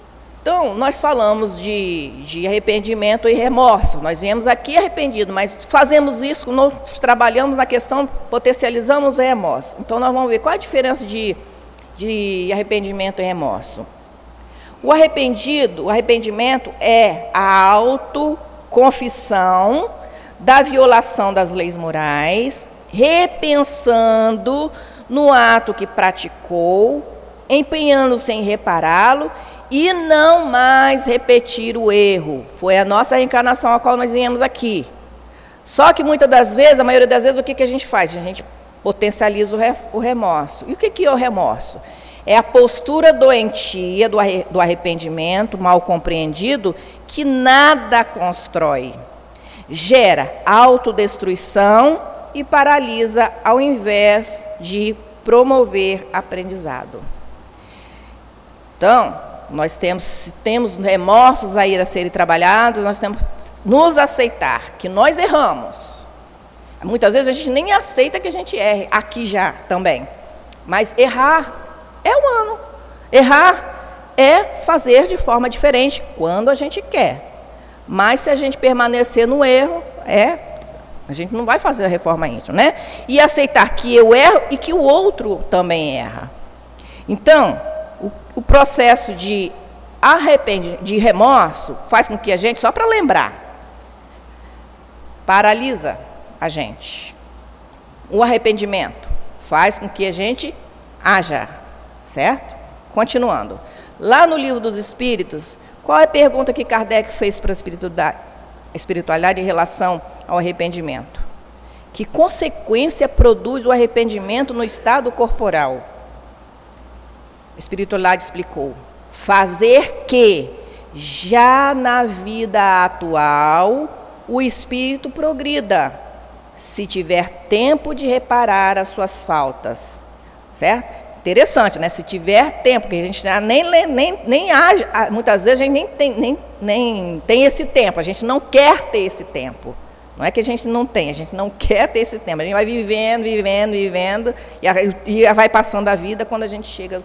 Então, nós falamos de, de arrependimento e remorso. Nós viemos aqui arrependidos, mas fazemos isso, nós trabalhamos na questão, potencializamos o remorso. Então, nós vamos ver qual a diferença de, de arrependimento e remorso. O arrependido, o arrependimento é a autoconfissão da violação das leis morais, repensando no ato que praticou, empenhando-se em repará-lo e não mais repetir o erro. Foi a nossa reencarnação a qual nós viemos aqui. Só que muitas das vezes, a maioria das vezes, o que, que a gente faz? A gente potencializa o remorso. E o que, que é o remorso? É a postura doentia do arrependimento, mal compreendido, que nada constrói. Gera autodestruição e paralisa, ao invés de promover aprendizado. Então, nós temos, se temos remorsos a ir a serem trabalhados, nós temos que nos aceitar que nós erramos. Muitas vezes a gente nem aceita que a gente erre, aqui já também. Mas errar é humano. Errar é fazer de forma diferente quando a gente quer. Mas se a gente permanecer no erro, é, a gente não vai fazer a reforma íntima, né? E aceitar que eu erro e que o outro também erra. Então, o, o processo de arrependimento, de remorso, faz com que a gente, só para lembrar, paralisa a gente. O arrependimento faz com que a gente haja, certo? Continuando. Lá no Livro dos Espíritos, qual é a pergunta que Kardec fez para a espiritualidade em relação ao arrependimento? Que consequência produz o arrependimento no estado corporal? A espiritualidade explicou: fazer que, já na vida atual, o espírito progrida, se tiver tempo de reparar as suas faltas. Certo? Interessante, né? Se tiver tempo, porque a gente já nem, nem, nem age, muitas vezes a gente nem tem, nem, nem tem esse tempo, a gente não quer ter esse tempo. Não é que a gente não tem, a gente não quer ter esse tempo. A gente vai vivendo, vivendo, vivendo, e, e vai passando a vida, quando a gente chega,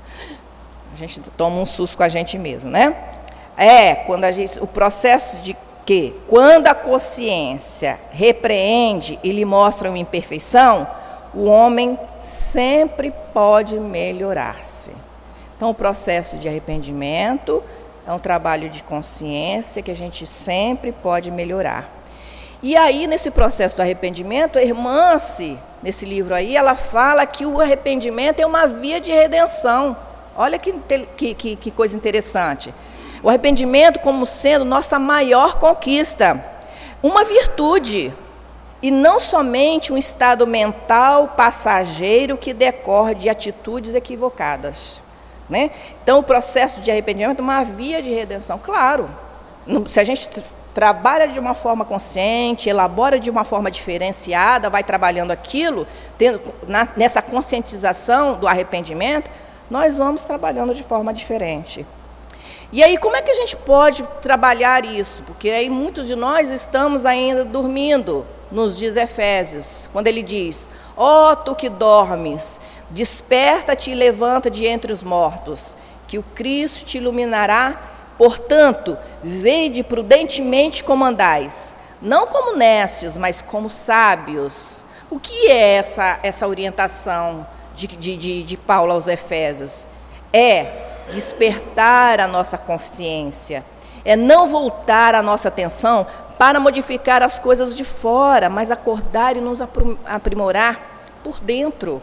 a gente toma um susto com a gente mesmo, né? É, quando a gente, o processo de que, quando a consciência repreende e lhe mostra uma imperfeição, o homem sempre pode melhorar-se. Então, o processo de arrependimento é um trabalho de consciência que a gente sempre pode melhorar. E aí, nesse processo do arrependimento, a irmã, nesse livro aí, ela fala que o arrependimento é uma via de redenção. Olha que, que, que, que coisa interessante. O arrependimento como sendo nossa maior conquista, uma virtude, e não somente um estado mental passageiro que decorre de atitudes equivocadas, né? Então, o processo de arrependimento é uma via de redenção. Claro, se a gente trabalha de uma forma consciente, elabora de uma forma diferenciada, vai trabalhando aquilo, tendo, na, nessa conscientização do arrependimento, nós vamos trabalhando de forma diferente. E aí, como é que a gente pode trabalhar isso? Porque aí muitos de nós estamos ainda dormindo, nos diz Efésios, quando ele diz: ó, oh, tu que dormes, desperta-te e levanta de entre os mortos, que o Cristo te iluminará. Portanto, vede prudentemente como andais, não como nécios, mas como sábios. O que é essa, essa orientação de, de, de, de Paulo aos Efésios? É despertar a nossa consciência, é não voltar a nossa atenção para modificar as coisas de fora, mas acordar e nos aprimorar por dentro.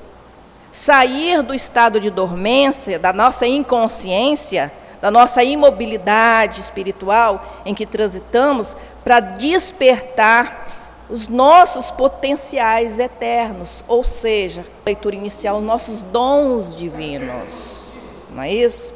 Sair do estado de dormência, da nossa inconsciência, da nossa imobilidade espiritual em que transitamos, para despertar os nossos potenciais eternos, ou seja, leitura inicial, os nossos dons divinos. Não é isso?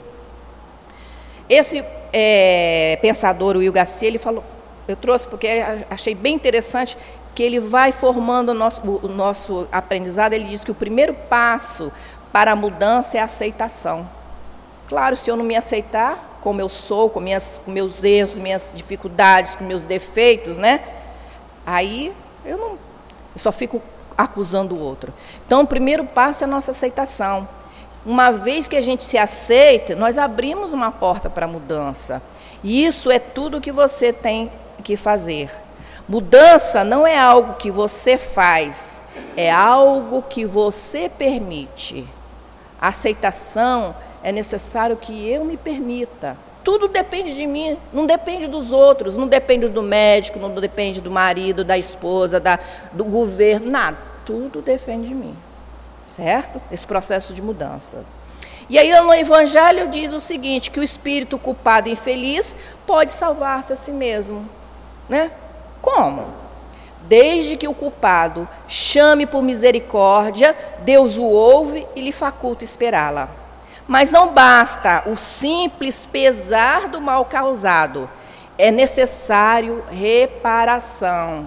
Esse é, pensador, o Will Garcia, ele falou, eu trouxe porque achei bem interessante que ele vai formando o nosso, o nosso aprendizado. Ele diz que o primeiro passo para a mudança é a aceitação. Claro, se eu não me aceitar como eu sou, com, minhas, com meus erros, com minhas dificuldades, com meus defeitos, né? Aí eu, não, eu só fico acusando o outro. Então, o primeiro passo é a nossa aceitação. Uma vez que a gente se aceita, nós abrimos uma porta para a mudança. E isso é tudo que você tem que fazer. Mudança não é algo que você faz, é algo que você permite. A aceitação é necessário que eu me permita. Tudo depende de mim, não depende dos outros, não depende do médico, não depende do marido, da esposa, da, do governo, nada. Tudo depende de mim, certo? Esse processo de mudança. E aí no Evangelho diz o seguinte, que o espírito culpado e infeliz pode salvar-se a si mesmo, né? Como? Desde que o culpado chame por misericórdia, Deus o ouve e lhe faculta esperá-la. Mas não basta o simples pesar do mal causado. É necessário reparação.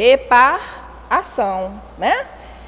Reparação, né?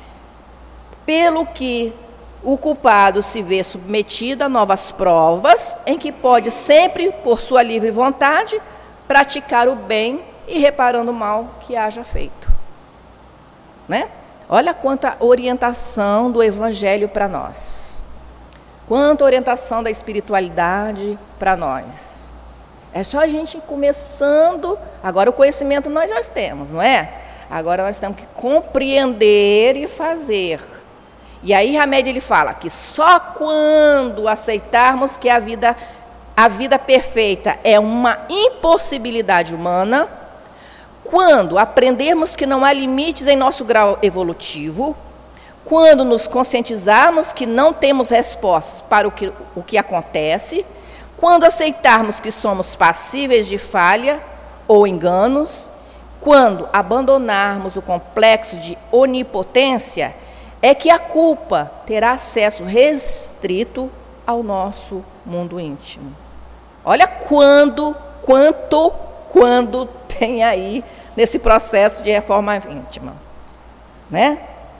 Pelo que o culpado se vê submetido a novas provas, em que pode sempre, por sua livre vontade, praticar o bem e reparando o mal que haja feito. Né? Olha quanta orientação do Evangelho para nós. Quanta orientação da espiritualidade para nós. É só a gente ir começando. Agora o conhecimento nós já temos, não é? Agora nós temos que compreender e fazer. E aí Hamed ele fala que só quando aceitarmos que a vida, a vida perfeita é uma impossibilidade humana, quando aprendermos que não há limites em nosso grau evolutivo, quando nos conscientizarmos que não temos respostas para o que, o que acontece, quando aceitarmos que somos passíveis de falha ou enganos, quando abandonarmos o complexo de onipotência, é que a culpa terá acesso restrito ao nosso mundo íntimo. Olha quando, quanto, quando tem aí nesse processo de reforma íntima, né?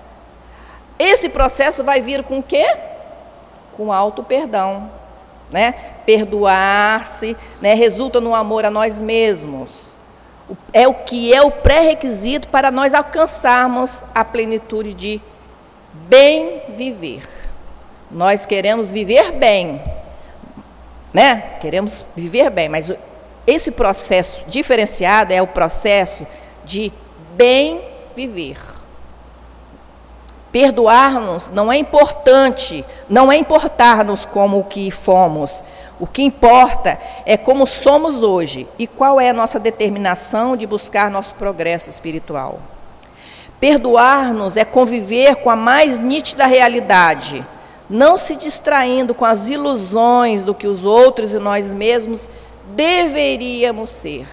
Esse processo vai vir com o quê? Com auto-perdão, né? Perdoar-se, né? Resulta no amor a nós mesmos. É o que é o pré-requisito para nós alcançarmos a plenitude de bem viver. Nós queremos viver bem, né? Queremos viver bem, mas esse processo diferenciado é o processo de bem viver. Perdoar-nos não é importante, não é importar-nos como o que fomos. O que importa é como somos hoje e qual é a nossa determinação de buscar nosso progresso espiritual. Perdoar-nos é conviver com a mais nítida realidade, não se distraindo com as ilusões do que os outros e nós mesmos deveríamos ser.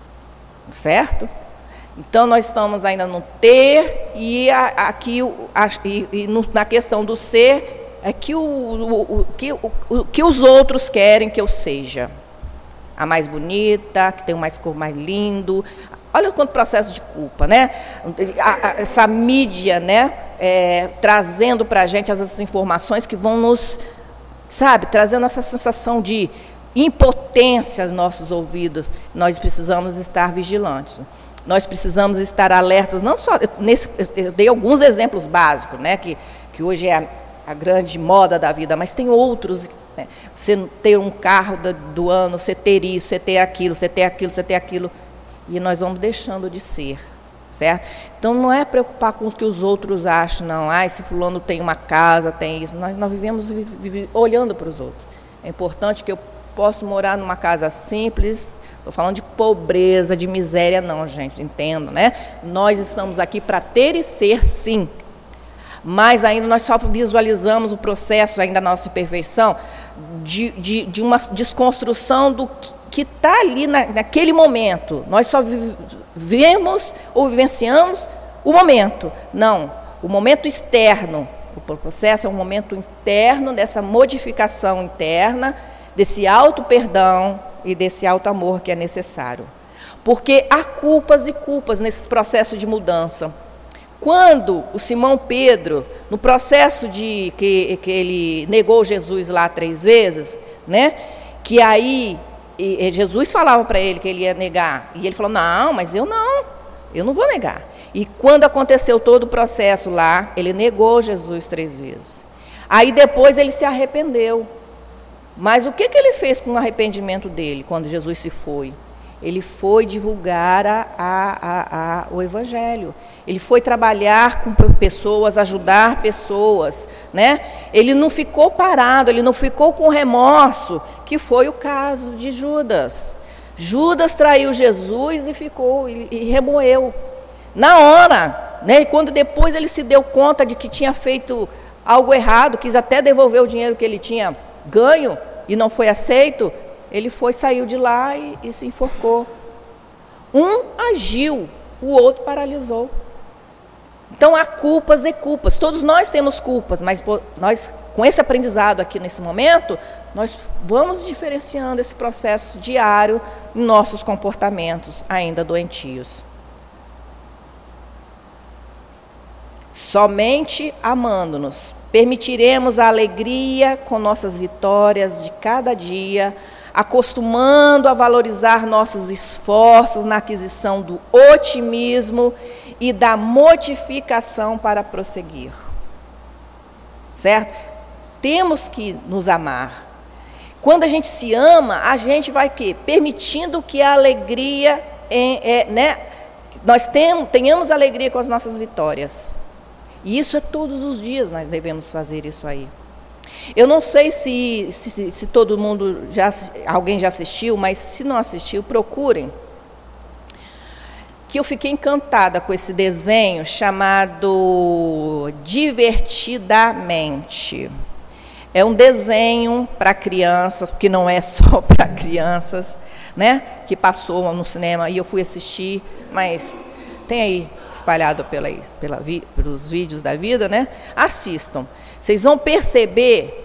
Certo? Então, nós estamos ainda no ter e a, aqui a, e, e no, na questão do ser, é que, o, o, o, que, o, o que os outros querem que eu seja. A mais bonita, que tem o mais cor mais lindo. Olha quanto processo de culpa, né? A, a, essa mídia, né? É, trazendo para a gente essas informações que vão nos, sabe, trazendo essa sensação de impotência aos nossos ouvidos. Nós precisamos estar vigilantes. Nós precisamos estar alertas, não só, nesse, eu dei alguns exemplos básicos, né, que, que hoje é a, a grande moda da vida, mas tem outros, né, você ter um carro do, do ano, você ter isso, você ter aquilo, você ter aquilo, você ter aquilo, e nós vamos deixando de ser, certo? Então não é preocupar com o que os outros acham, não, ah, esse fulano tem uma casa, tem isso, nós, nós vivemos vi, vi, olhando para os outros. É importante que eu possa morar numa casa simples. Estou falando de pobreza, de miséria, não, gente, entendo, né? Nós estamos aqui para ter e ser, sim. Mas ainda nós só visualizamos o processo, ainda da nossa imperfeição, de, de, de uma desconstrução do que está ali na, naquele momento. Nós só vivemos ou vivenciamos o momento. Não, o momento externo. O processo é um momento interno, dessa modificação interna, desse auto-perdão, e desse alto amor que é necessário. Porque há culpas e culpas nesses processos de mudança. Quando o Simão Pedro, no processo de que, que ele negou Jesus lá três vezes, né, que aí e, e Jesus falava para ele que ele ia negar, e ele falou, não, mas eu não, eu não vou negar. E quando aconteceu todo o processo lá, ele negou Jesus três vezes. Aí depois ele se arrependeu. Mas o que, que ele fez com o arrependimento dele, quando Jesus se foi? Ele foi divulgar a, a, a, a, o Evangelho. Ele foi trabalhar com pessoas, ajudar pessoas, né? Ele não ficou parado, ele não ficou com remorso, que foi o caso de Judas. Judas traiu Jesus e ficou, e, e remoeu. Na hora, né? Quando depois ele se deu conta de que tinha feito algo errado, quis até devolver o dinheiro que ele tinha ganho e não foi aceito, ele foi, saiu de lá e, e se enforcou. Um agiu, o outro paralisou. Então há culpas e culpas. Todos nós temos culpas, mas nós, com esse aprendizado aqui nesse momento, nós vamos diferenciando esse processo diário em nossos comportamentos ainda doentios. Somente amando-nos, permitiremos a alegria com nossas vitórias de cada dia, acostumando a valorizar nossos esforços na aquisição do otimismo e da modificação para prosseguir. Certo? Temos que nos amar. Quando a gente se ama, a gente vai quê? Permitindo que a alegria, é, é, né? Nós tem, tenhamos alegria com as nossas vitórias. E isso é todos os dias, nós devemos fazer isso aí. Eu não sei se, se, se todo mundo, já, alguém já assistiu, mas se não assistiu, procurem. Que eu fiquei encantada com esse desenho chamado Divertidamente. É um desenho para crianças, porque não é só para crianças, né? Que passou no cinema e eu fui assistir, mas tem aí espalhado pela, pela, pelos vídeos da vida, né? Assistam. Vocês vão perceber,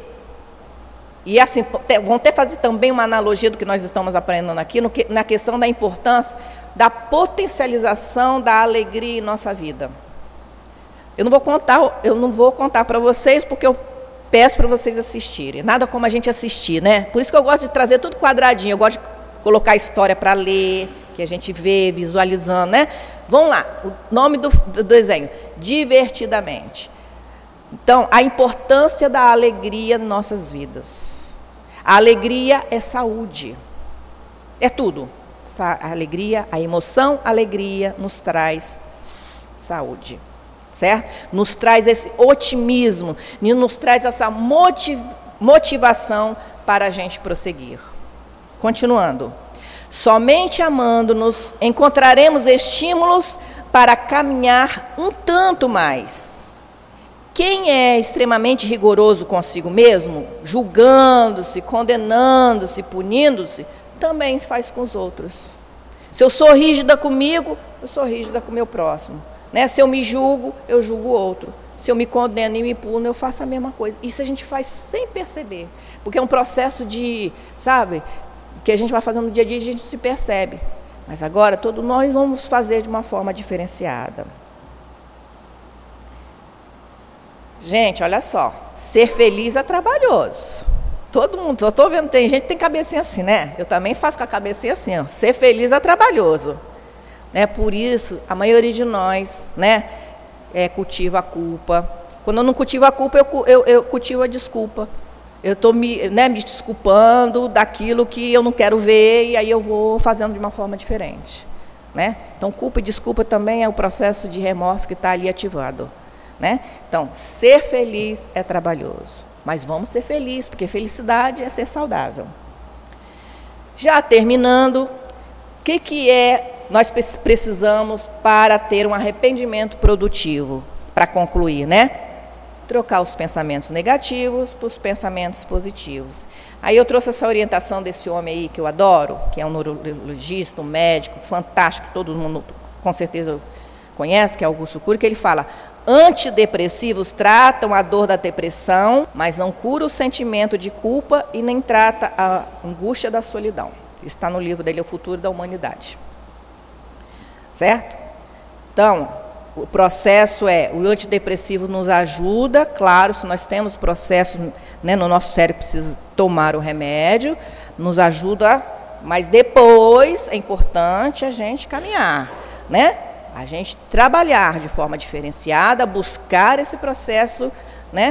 e assim, vão até fazer também uma analogia do que nós estamos aprendendo aqui, no que, na questão da importância da potencialização da alegria em nossa vida. Eu não vou contar, eu não vou contar para vocês, porque eu peço para vocês assistirem. Nada como a gente assistir, né? Por isso que eu gosto de trazer tudo quadradinho, eu gosto de colocar a história para ler, que a gente vê, visualizando, né? Vamos lá, o nome do, do desenho, Divertidamente. Então, a importância da alegria em nossas vidas. A alegria é saúde, é tudo. A alegria, a emoção, a alegria nos traz saúde, certo? Nos traz esse otimismo, nos traz essa motiv, motivação para a gente prosseguir. Continuando. Somente amando-nos encontraremos estímulos para caminhar um tanto mais. Quem é extremamente rigoroso consigo mesmo, julgando-se, condenando-se, punindo-se, também faz com os outros. Se eu sou rígida comigo, eu sou rígida com o meu próximo. Né? Se eu me julgo, eu julgo o outro. Se eu me condeno e me puno, eu faço a mesma coisa. Isso a gente faz sem perceber, porque é um processo de, sabe, que a gente vai fazendo no dia a dia e a gente se percebe. Mas agora, todos nós vamos fazer de uma forma diferenciada. Gente, olha só, ser feliz é trabalhoso. Todo mundo, eu estou vendo, tem gente que tem cabecinha assim, né? Eu também faço com a cabecinha assim, ó. Ser feliz é trabalhoso. Né? Por isso, a maioria de nós, né, é, cultiva a culpa. Quando eu não cultivo a culpa, eu, eu, eu cultivo a desculpa. Eu estou me, né, me desculpando daquilo que eu não quero ver, e aí eu vou fazendo de uma forma diferente. Né? Então, culpa e desculpa também é o processo de remorso que está ali ativado. Né? Então, ser feliz é trabalhoso, mas vamos ser felizes, porque felicidade é ser saudável. Já terminando, o que, que é nós precisamos para ter um arrependimento produtivo? Para concluir, né? Trocar os pensamentos negativos por os pensamentos positivos. Aí eu trouxe essa orientação desse homem aí que eu adoro, que é um neurologista, um médico fantástico, todo mundo com certeza conhece, que é Augusto Cury, que ele fala: antidepressivos tratam a dor da depressão, mas não cura o sentimento de culpa e nem trata a angústia da solidão. Isso está no livro dele, O Futuro da Humanidade. Certo? Então, o processo é, o antidepressivo nos ajuda, claro, se nós temos processo, né, no nosso cérebro precisa tomar o remédio, nos ajuda, mas depois é importante a gente caminhar, né? A gente trabalhar de forma diferenciada, buscar esse processo, né,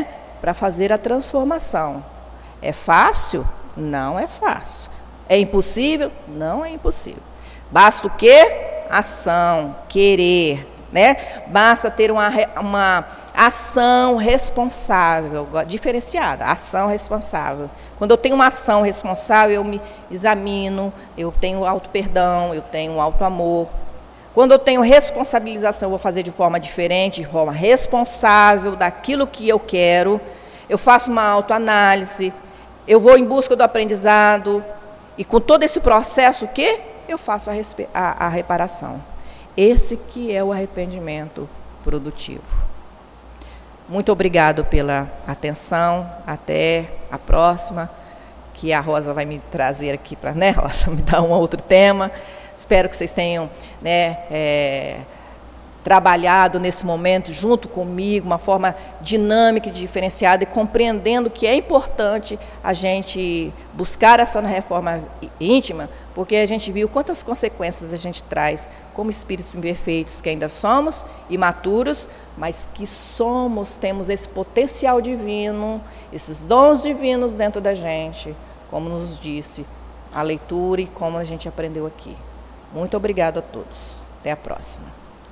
para fazer a transformação. É fácil? Não é fácil. É impossível? Não é impossível. Basta o quê? Ação, querer, né? Basta ter uma, uma ação responsável, diferenciada, ação responsável. Quando eu tenho uma ação responsável, eu me examino, eu tenho auto-perdão, eu tenho auto-amor. Quando eu tenho responsabilização, eu vou fazer de forma diferente, de forma responsável daquilo que eu quero. Eu faço uma autoanálise, eu vou em busca do aprendizado, e com todo esse processo, o quê? Eu faço a, a, a reparação. Esse que é o arrependimento produtivo. Muito obrigado pela atenção. Até a próxima, que a Rosa vai me trazer aqui para, né, Rosa, me dar um outro tema. Espero que vocês tenham, né, é, trabalhado nesse momento junto comigo, uma forma dinâmica e diferenciada, e compreendendo que é importante a gente buscar essa reforma íntima, porque a gente viu quantas consequências a gente traz como espíritos imperfeitos, que ainda somos imaturos, mas que somos, temos esse potencial divino, esses dons divinos dentro da gente, como nos disse a leitura e como a gente aprendeu aqui. Muito obrigado a todos. Até a próxima.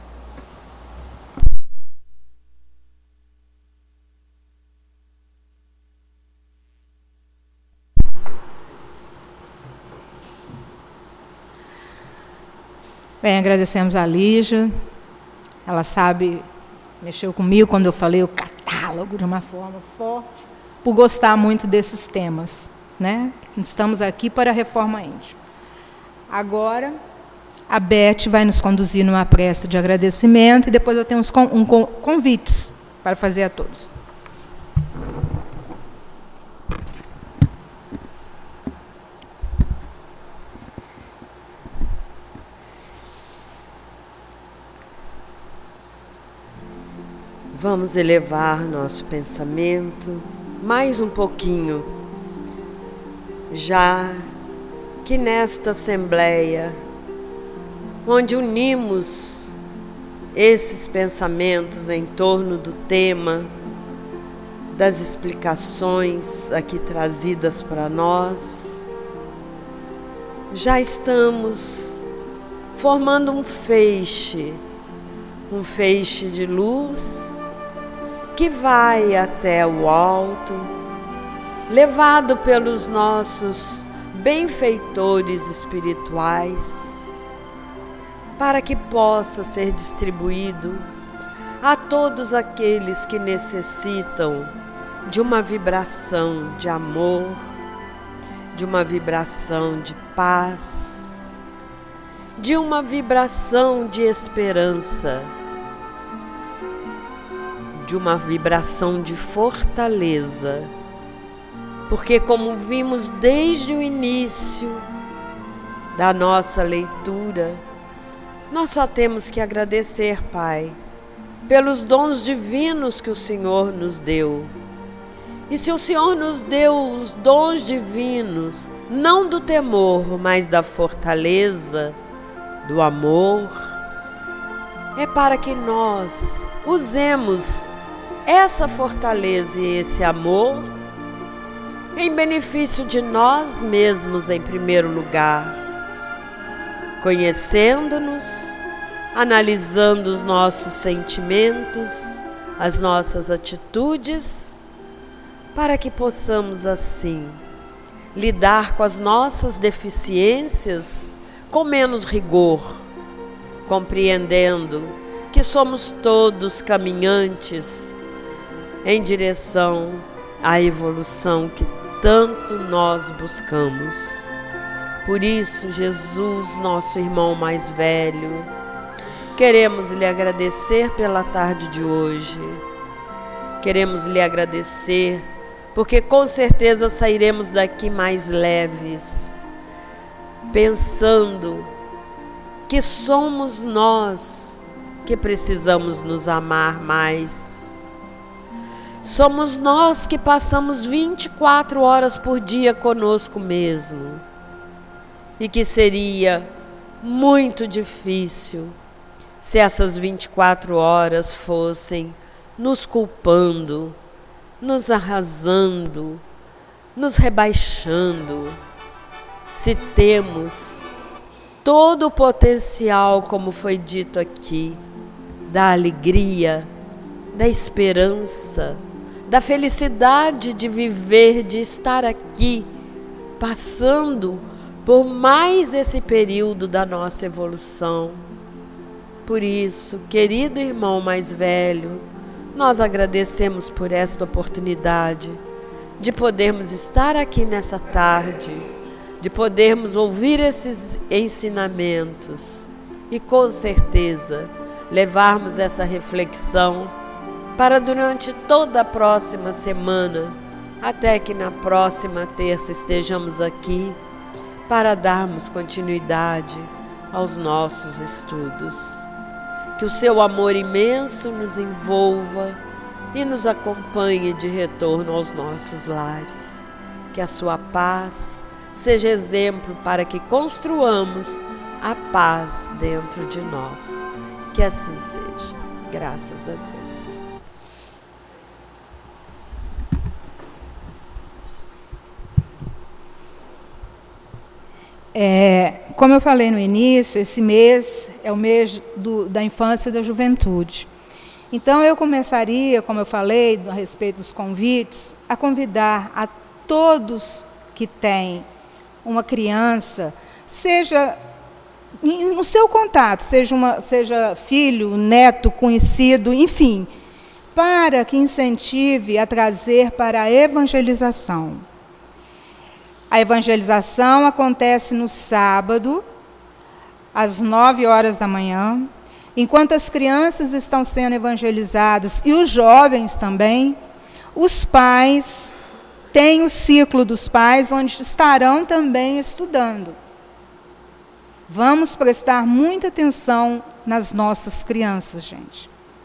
Bem, agradecemos a Lígia. Ela sabe, mexeu comigo quando eu falei o catálogo de uma forma forte, por gostar muito desses temas, né? Estamos aqui para a reforma íntima. Agora, a Beth vai nos conduzir numa prece de agradecimento e depois eu tenho uns con um con convites para fazer a todos. Vamos elevar nosso pensamento mais um pouquinho, já que nesta assembleia, onde unimos esses pensamentos em torno do tema, das explicações aqui trazidas para nós, já estamos formando um feixe, um feixe de luz, que vai até o alto, levado pelos nossos benfeitores espirituais, para que possa ser distribuído a todos aqueles que necessitam de uma vibração de amor, de uma vibração de paz, de uma vibração de esperança, de uma vibração de fortaleza, porque, como vimos desde o início da nossa leitura, nós só temos que agradecer, Pai, pelos dons divinos que o Senhor nos deu. E se o Senhor nos deu os dons divinos, não do temor, mas da fortaleza, do amor, é para que nós usemos essa fortaleza e esse amor em benefício de nós mesmos em primeiro lugar, conhecendo-nos, analisando os nossos sentimentos, as nossas atitudes, para que possamos assim lidar com as nossas deficiências com menos rigor, compreendendo que somos todos caminhantes em direção à evolução que tanto nós buscamos. Por isso, Jesus, nosso irmão mais velho, queremos lhe agradecer pela tarde de hoje. Queremos lhe agradecer porque com certeza sairemos daqui mais leves, pensando que somos nós que precisamos nos amar mais. Somos nós que passamos vinte e quatro horas por dia conosco mesmo, e que seria muito difícil se essas vinte e quatro horas fossem nos culpando, nos arrasando, nos rebaixando, se temos todo o potencial, como foi dito aqui, da alegria, da esperança, da felicidade de viver, de estar aqui, passando por mais esse período da nossa evolução. Por isso, querido irmão mais velho, nós agradecemos por esta oportunidade de podermos estar aqui nessa tarde, de podermos ouvir esses ensinamentos e, com certeza, levarmos essa reflexão para durante toda a próxima semana, até que na próxima terça estejamos aqui para darmos continuidade aos nossos estudos. Que o seu amor imenso nos envolva e nos acompanhe de retorno aos nossos lares. Que a sua paz seja exemplo para que construamos a paz dentro de nós. Que assim seja. Graças a Deus. É, como eu falei no início, esse mês é o mês do, da infância e da juventude. Então, eu começaria, como eu falei, a respeito dos convites, a convidar a todos que têm uma criança, seja no seu contato, seja, uma, seja filho, neto, conhecido, enfim, para que incentive a trazer para a evangelização. A evangelização acontece no sábado, às nove horas da manhã. Enquanto as crianças estão sendo evangelizadas, e os jovens também, os pais têm o ciclo dos pais, onde estarão também estudando. Vamos prestar muita atenção nas nossas crianças, gente.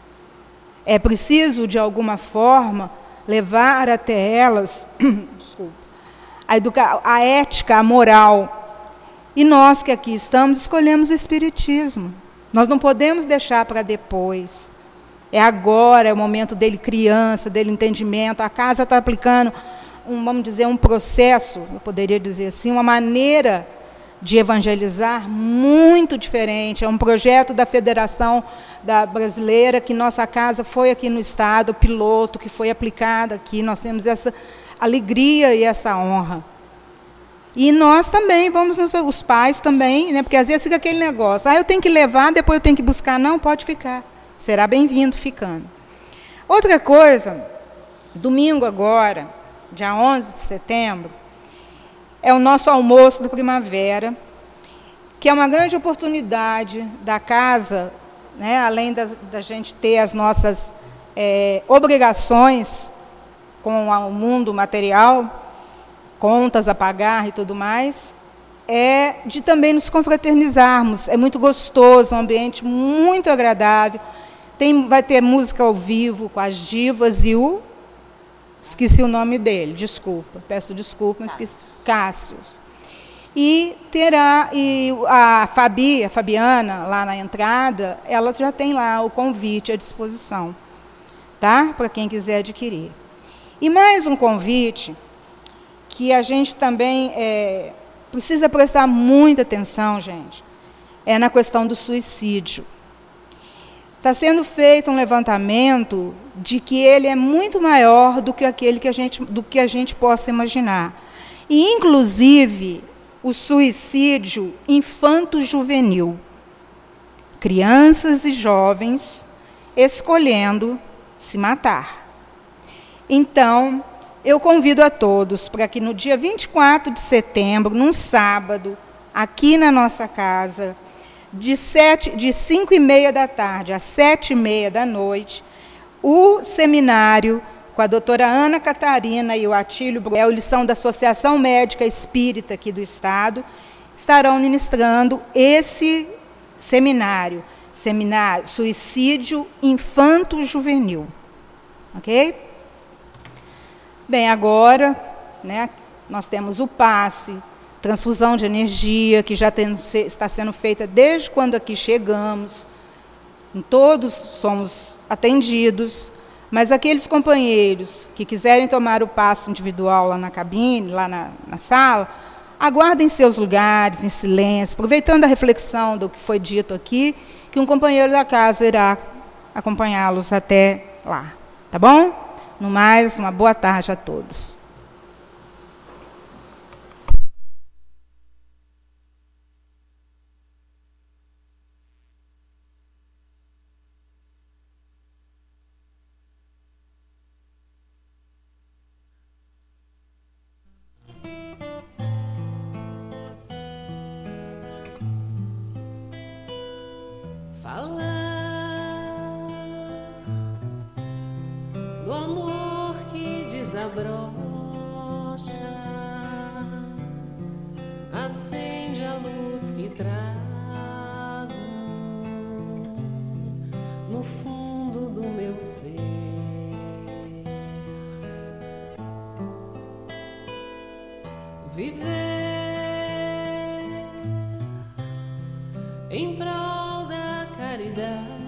É preciso, de alguma forma, levar até elas desculpa, a, educa- a ética, a moral. E nós que aqui estamos, escolhemos o Espiritismo. Nós não podemos deixar para depois. É agora, é o momento dele criança, dele entendimento. A casa está aplicando, um, vamos dizer, um processo, eu poderia dizer assim, uma maneira de evangelizar muito diferente. É um projeto da Federação da Brasileira, que nossa casa foi aqui no Estado, piloto, que foi aplicado aqui. Nós temos essa alegria e essa honra. E nós também, vamos, nos, os pais também, né, porque às vezes fica aquele negócio, ah, eu tenho que levar, depois eu tenho que buscar. Não, pode ficar. Será bem-vindo ficando. Outra coisa, domingo agora, dia onze de setembro, é o nosso almoço do Primavera, que é uma grande oportunidade da casa, né, além da, da gente ter as nossas é, obrigações com o mundo material, contas a pagar e tudo mais, é de também nos confraternizarmos. É muito gostoso, um ambiente muito agradável. Tem, vai ter música ao vivo com as divas e o... Esqueci o nome dele, desculpa, peço desculpa, mas esqueci. Cássio. E terá, e a Fabi, a Fabiana, lá na entrada, ela já tem lá o convite à disposição, tá? Para quem quiser adquirir. E mais um convite, que a gente também é, precisa prestar muita atenção, gente, é na questão do suicídio. Está sendo feito um levantamento de que ele é muito maior do que aquele que a gente, do que a gente possa imaginar. E, inclusive, o suicídio infanto-juvenil. Crianças e jovens escolhendo se matar. Então, eu convido a todos para que no dia vinte e quatro de setembro, num sábado, aqui na nossa casa, de, sete, de cinco e meia da tarde às sete e meia da noite, o seminário com a doutora Ana Catarina e o Atílio Bruel, eles são da Associação Médica Espírita aqui do Estado, estarão ministrando esse seminário, seminário Suicídio Infanto-Juvenil. Ok? Bem, agora, né, nós temos o passe, transfusão de energia, que já tem, está sendo feita desde quando aqui chegamos. Todos somos atendidos. Mas aqueles companheiros que quiserem tomar o passe individual lá na cabine, lá na, na sala, aguardem seus lugares em silêncio, aproveitando a reflexão do que foi dito aqui, que um companheiro da casa irá acompanhá-los até lá. Tá bom? No mais, uma boa tarde a todos. Do amor que desabrocha, acende a luz que trago no fundo do meu ser. Viver em prol da caridade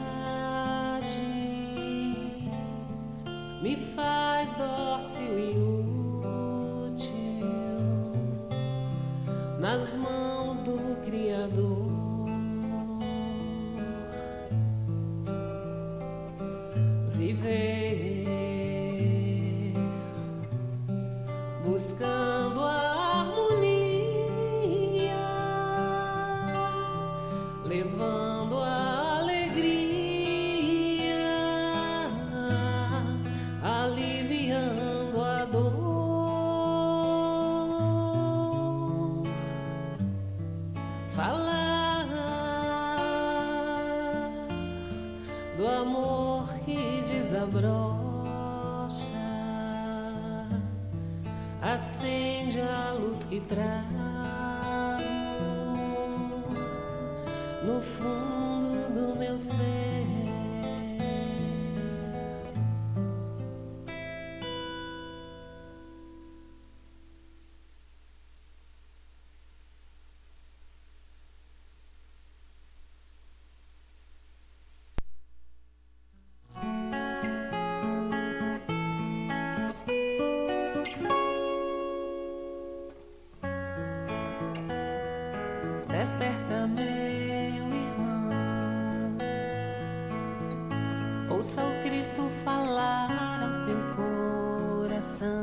me faz dócil e útil nas mãos do Criador. Viver buscando a harmonia, levando a alegria, aliviando a dor. Falar do amor que desabrocha, acende a luz que trago no fundo do meu ser. Desperta, meu irmão, ouça o Cristo falar ao teu coração,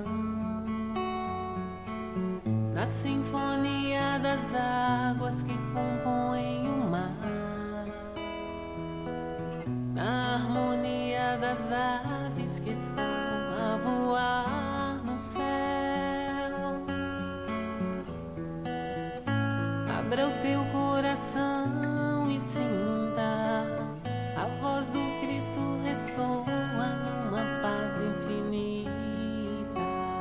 na sinfonia das águas que compõem o mar, na harmonia das aves que estão a voar no céu. Abra o teu coração e sinta a voz do Cristo ressoa numa paz infinita.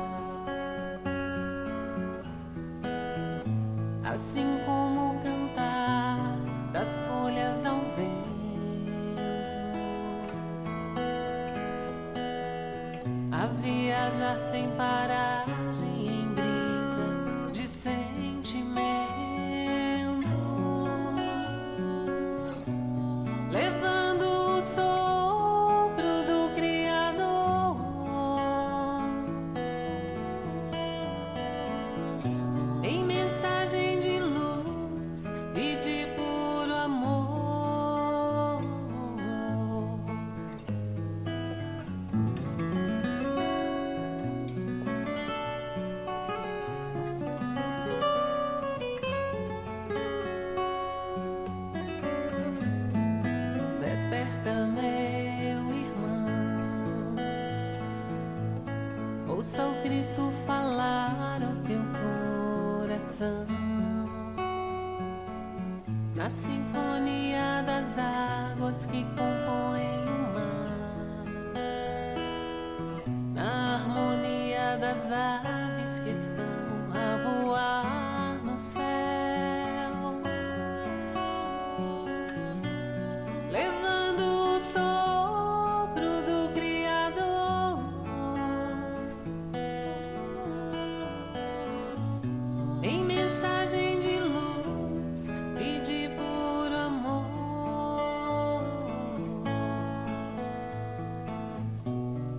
Assim como o cantar das folhas ao vento, a viajar sem paragem em brisa de sentimento, levando o sopro do Criador, em mensagem de luz e de puro amor. Desperta, meu irmão, ouça o Cristo falar ao teu coração, na sinfonia das águas que compõem o mar, na harmonia das aves que estão a voar no céu, levando o sopro do Criador, em mensagem de luz e de puro amor.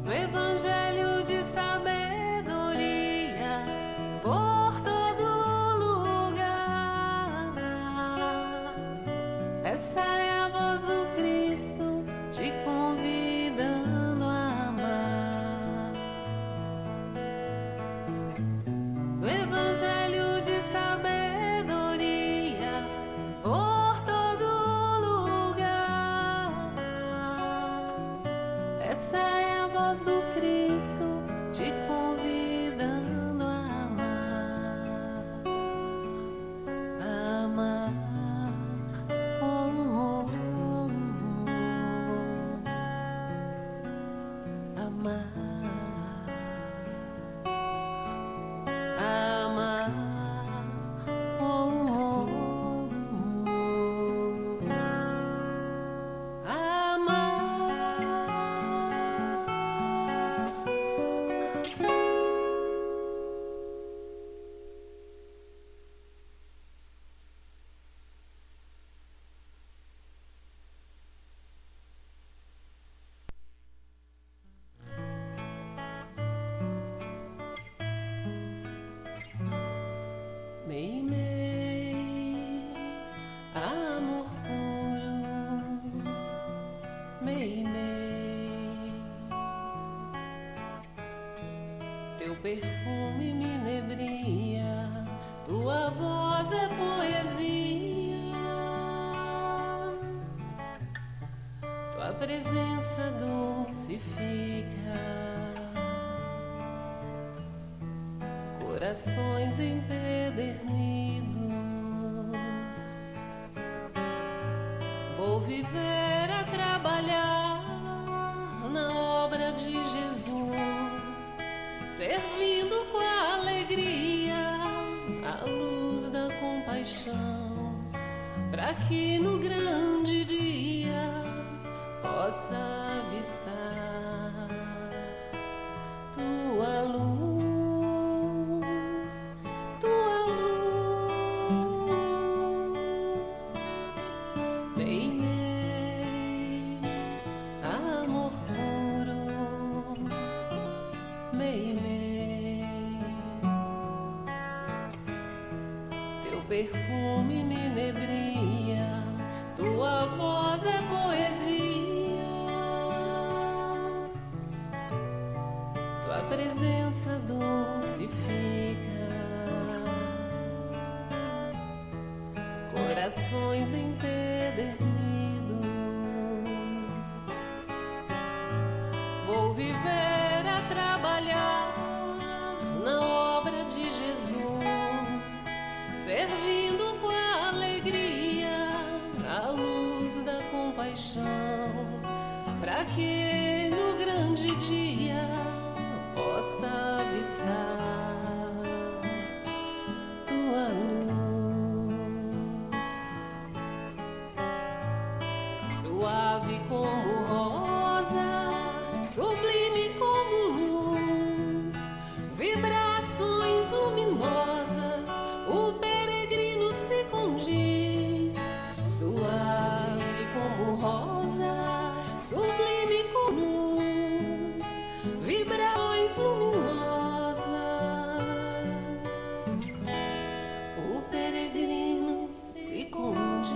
voz do Cristo te convidando a amar, a amar. Oh, oh, oh, oh. Amar, amar. Oh, oh, oh. Mei, mei, amor puro, mei, mei, teu perfume me inebria, tua voz é poesia, tua presença dulcifica corações empedernidos. Vou viver a trabalhar na obra de Jesus, servindo com alegria a luz da compaixão, para que no grande dia possa avistar tua luz. Perfume me inebria, tua voz é poesia, tua presença dulcifica corações empedernidos. Vou viver a trabalhar na obra de Jesus, servindo com alegria a luz da compaixão, para que no grande dia possa avistar tua luz, suave como rosa, sublime como luz, vibrações luminosas, o peregrino se condiz, suave como rosa, sublime como luz, vibrações luminosas, o peregrino se condiz.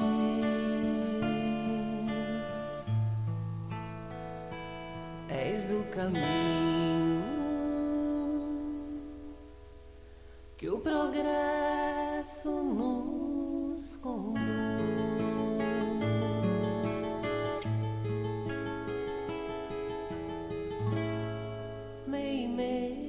És o caminho que o progresso nos conduz. Mei, mei.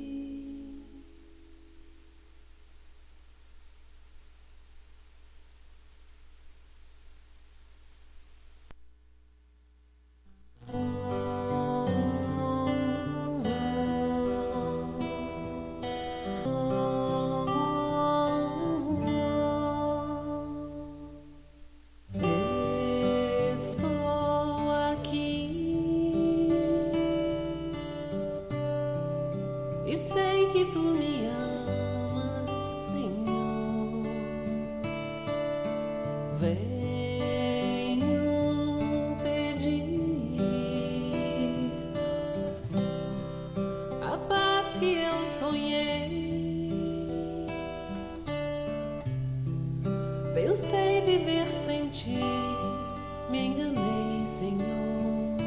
Pensei viver sem ti, me enganei, Senhor,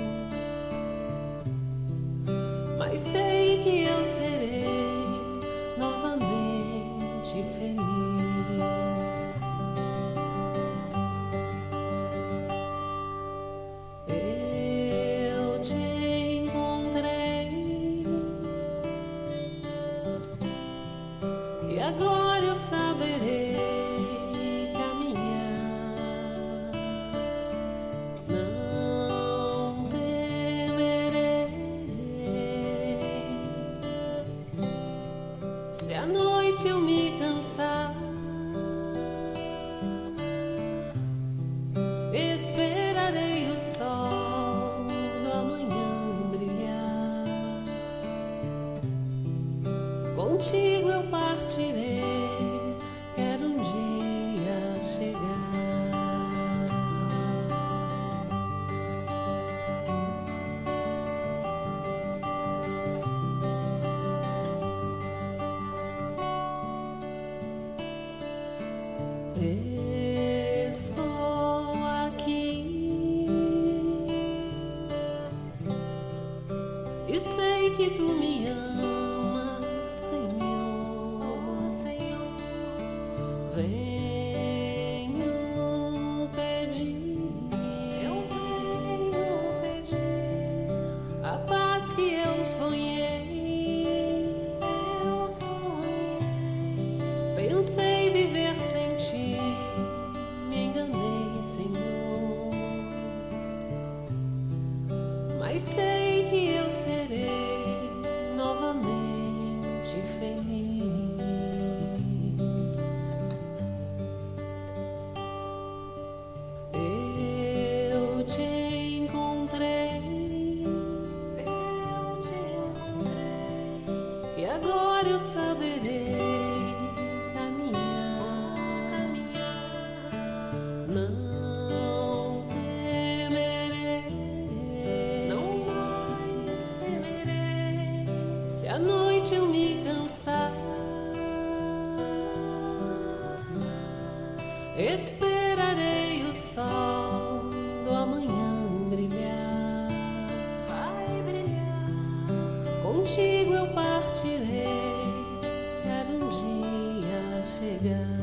mas sei que eu serei novamente feliz. Eu te encontrei contigo eu partirei, quero um dia chegar. Estou aqui e sei que tu me amas, Senhor, Senhor. Venho pedir, eu venho pedir a paz que eu sonhei, eu sonhei. Pensei viver sem ti, me enganei, Senhor, mas sei que eu serei novamente feliz. Eu te encontrei, eu te encontrei, e agora eu saberei caminhar, caminhar. Não temerei, não mais temerei, se à noite eu me cansar. Esperarei o sol do amanhã brilhar, vai brilhar. Contigo eu partirei, quero um dia chegar.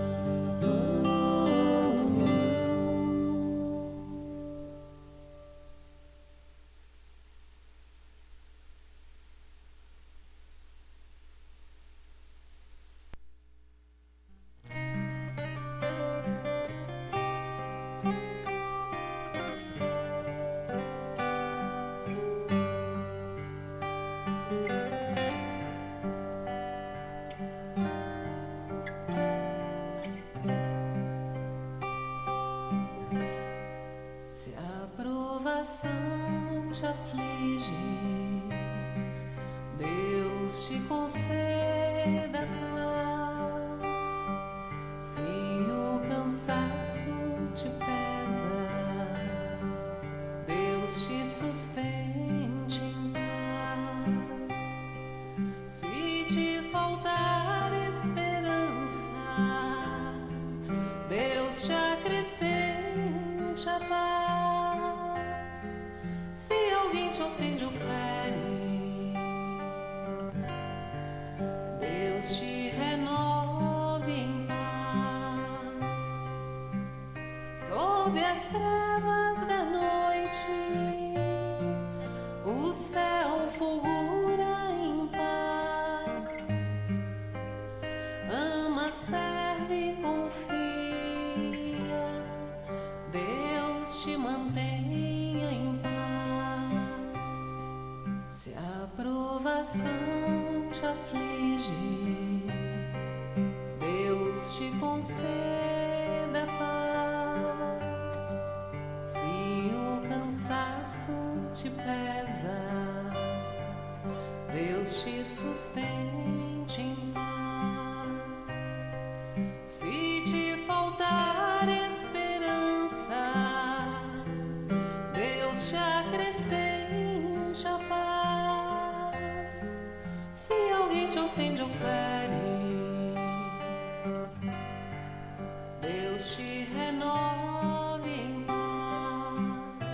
Se a provação te aflige, Deus te conceda paz. Se o cansaço te pesa, Deus te sustente em paz. Se te faltar esperança, Deus te acrescente a paz. Se alguém te ofende ou fere, Deus te renove em paz. Sob as trevas da noite, o céu fulgura em paz. Ama, serve e confia, Deus te mantenha em paz. Se a provação te aflige, Deus te conceda paz. Se o cansaço te pesa, Deus te sustente em paz. Se te faltar esperança, Deus te acrescente a paz. Se alguém te ofende ou fere, Deus te renove em paz.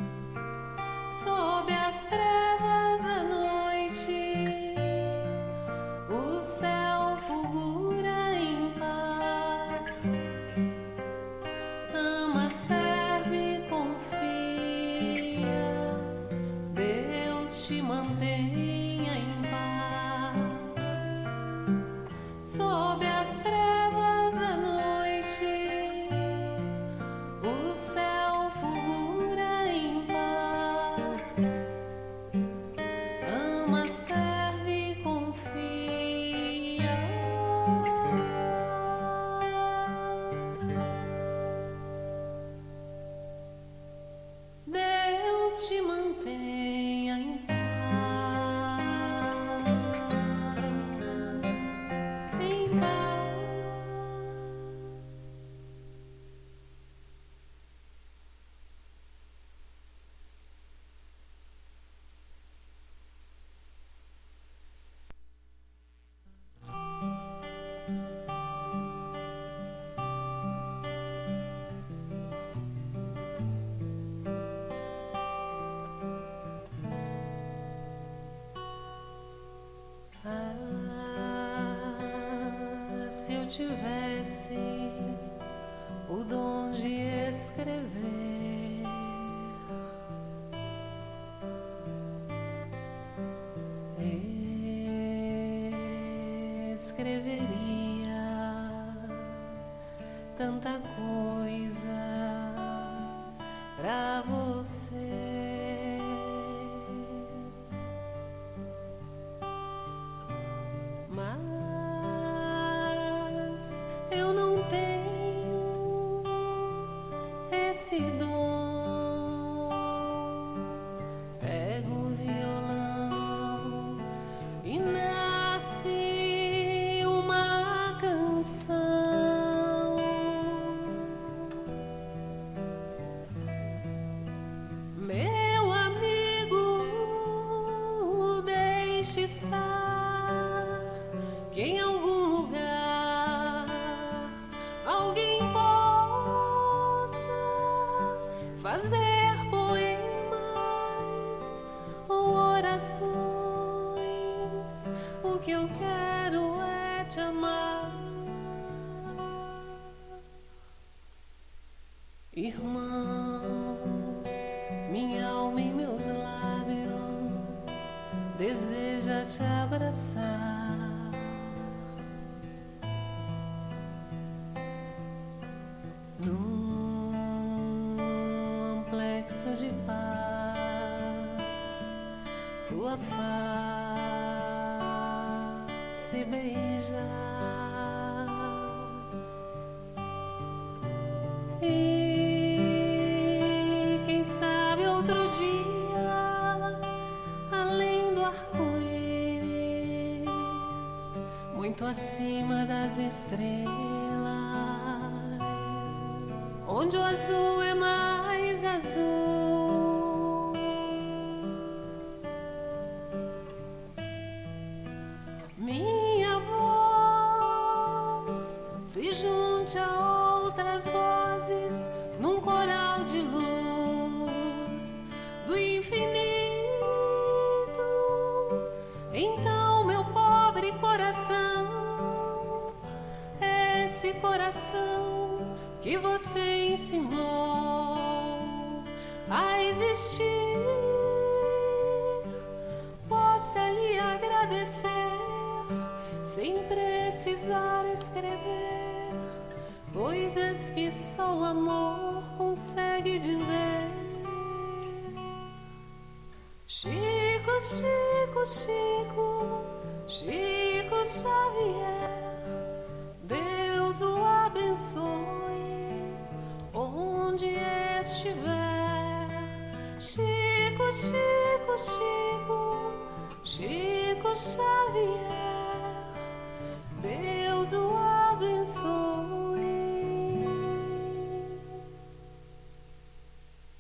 Sob as trevas da noite, o céu fulgura em paz. Ama, serve e confia, eu tivesse o dom de escrever, escreveria tanta coisa pra você. Mas eu não tenho esse dom. Pego o violão e nasce uma canção. Meu amigo, deixe estar, que em algum lugar alguém possa fazer poemas ou orações. O que eu quero é te amar, irmão. Minha alma e meus lábios deseja te abraçar. Num amplexo de paz, sua face beijar. E quem sabe outro dia, além do arco-íris, muito acima das estrelas, onde o azul é mais azul, minha voz se junte a outras vozes num coral de luz do infinito. Então, meu pobre coração, esse coração que você ensinou a existir, possa lhe agradecer sem precisar escrever coisas que só o amor consegue dizer. Chico, Chico, Chico, Chico Xavier, Deus o abençoe onde estiver. Chico, Chico, Chico, Chico Xavier, Deus o abençoe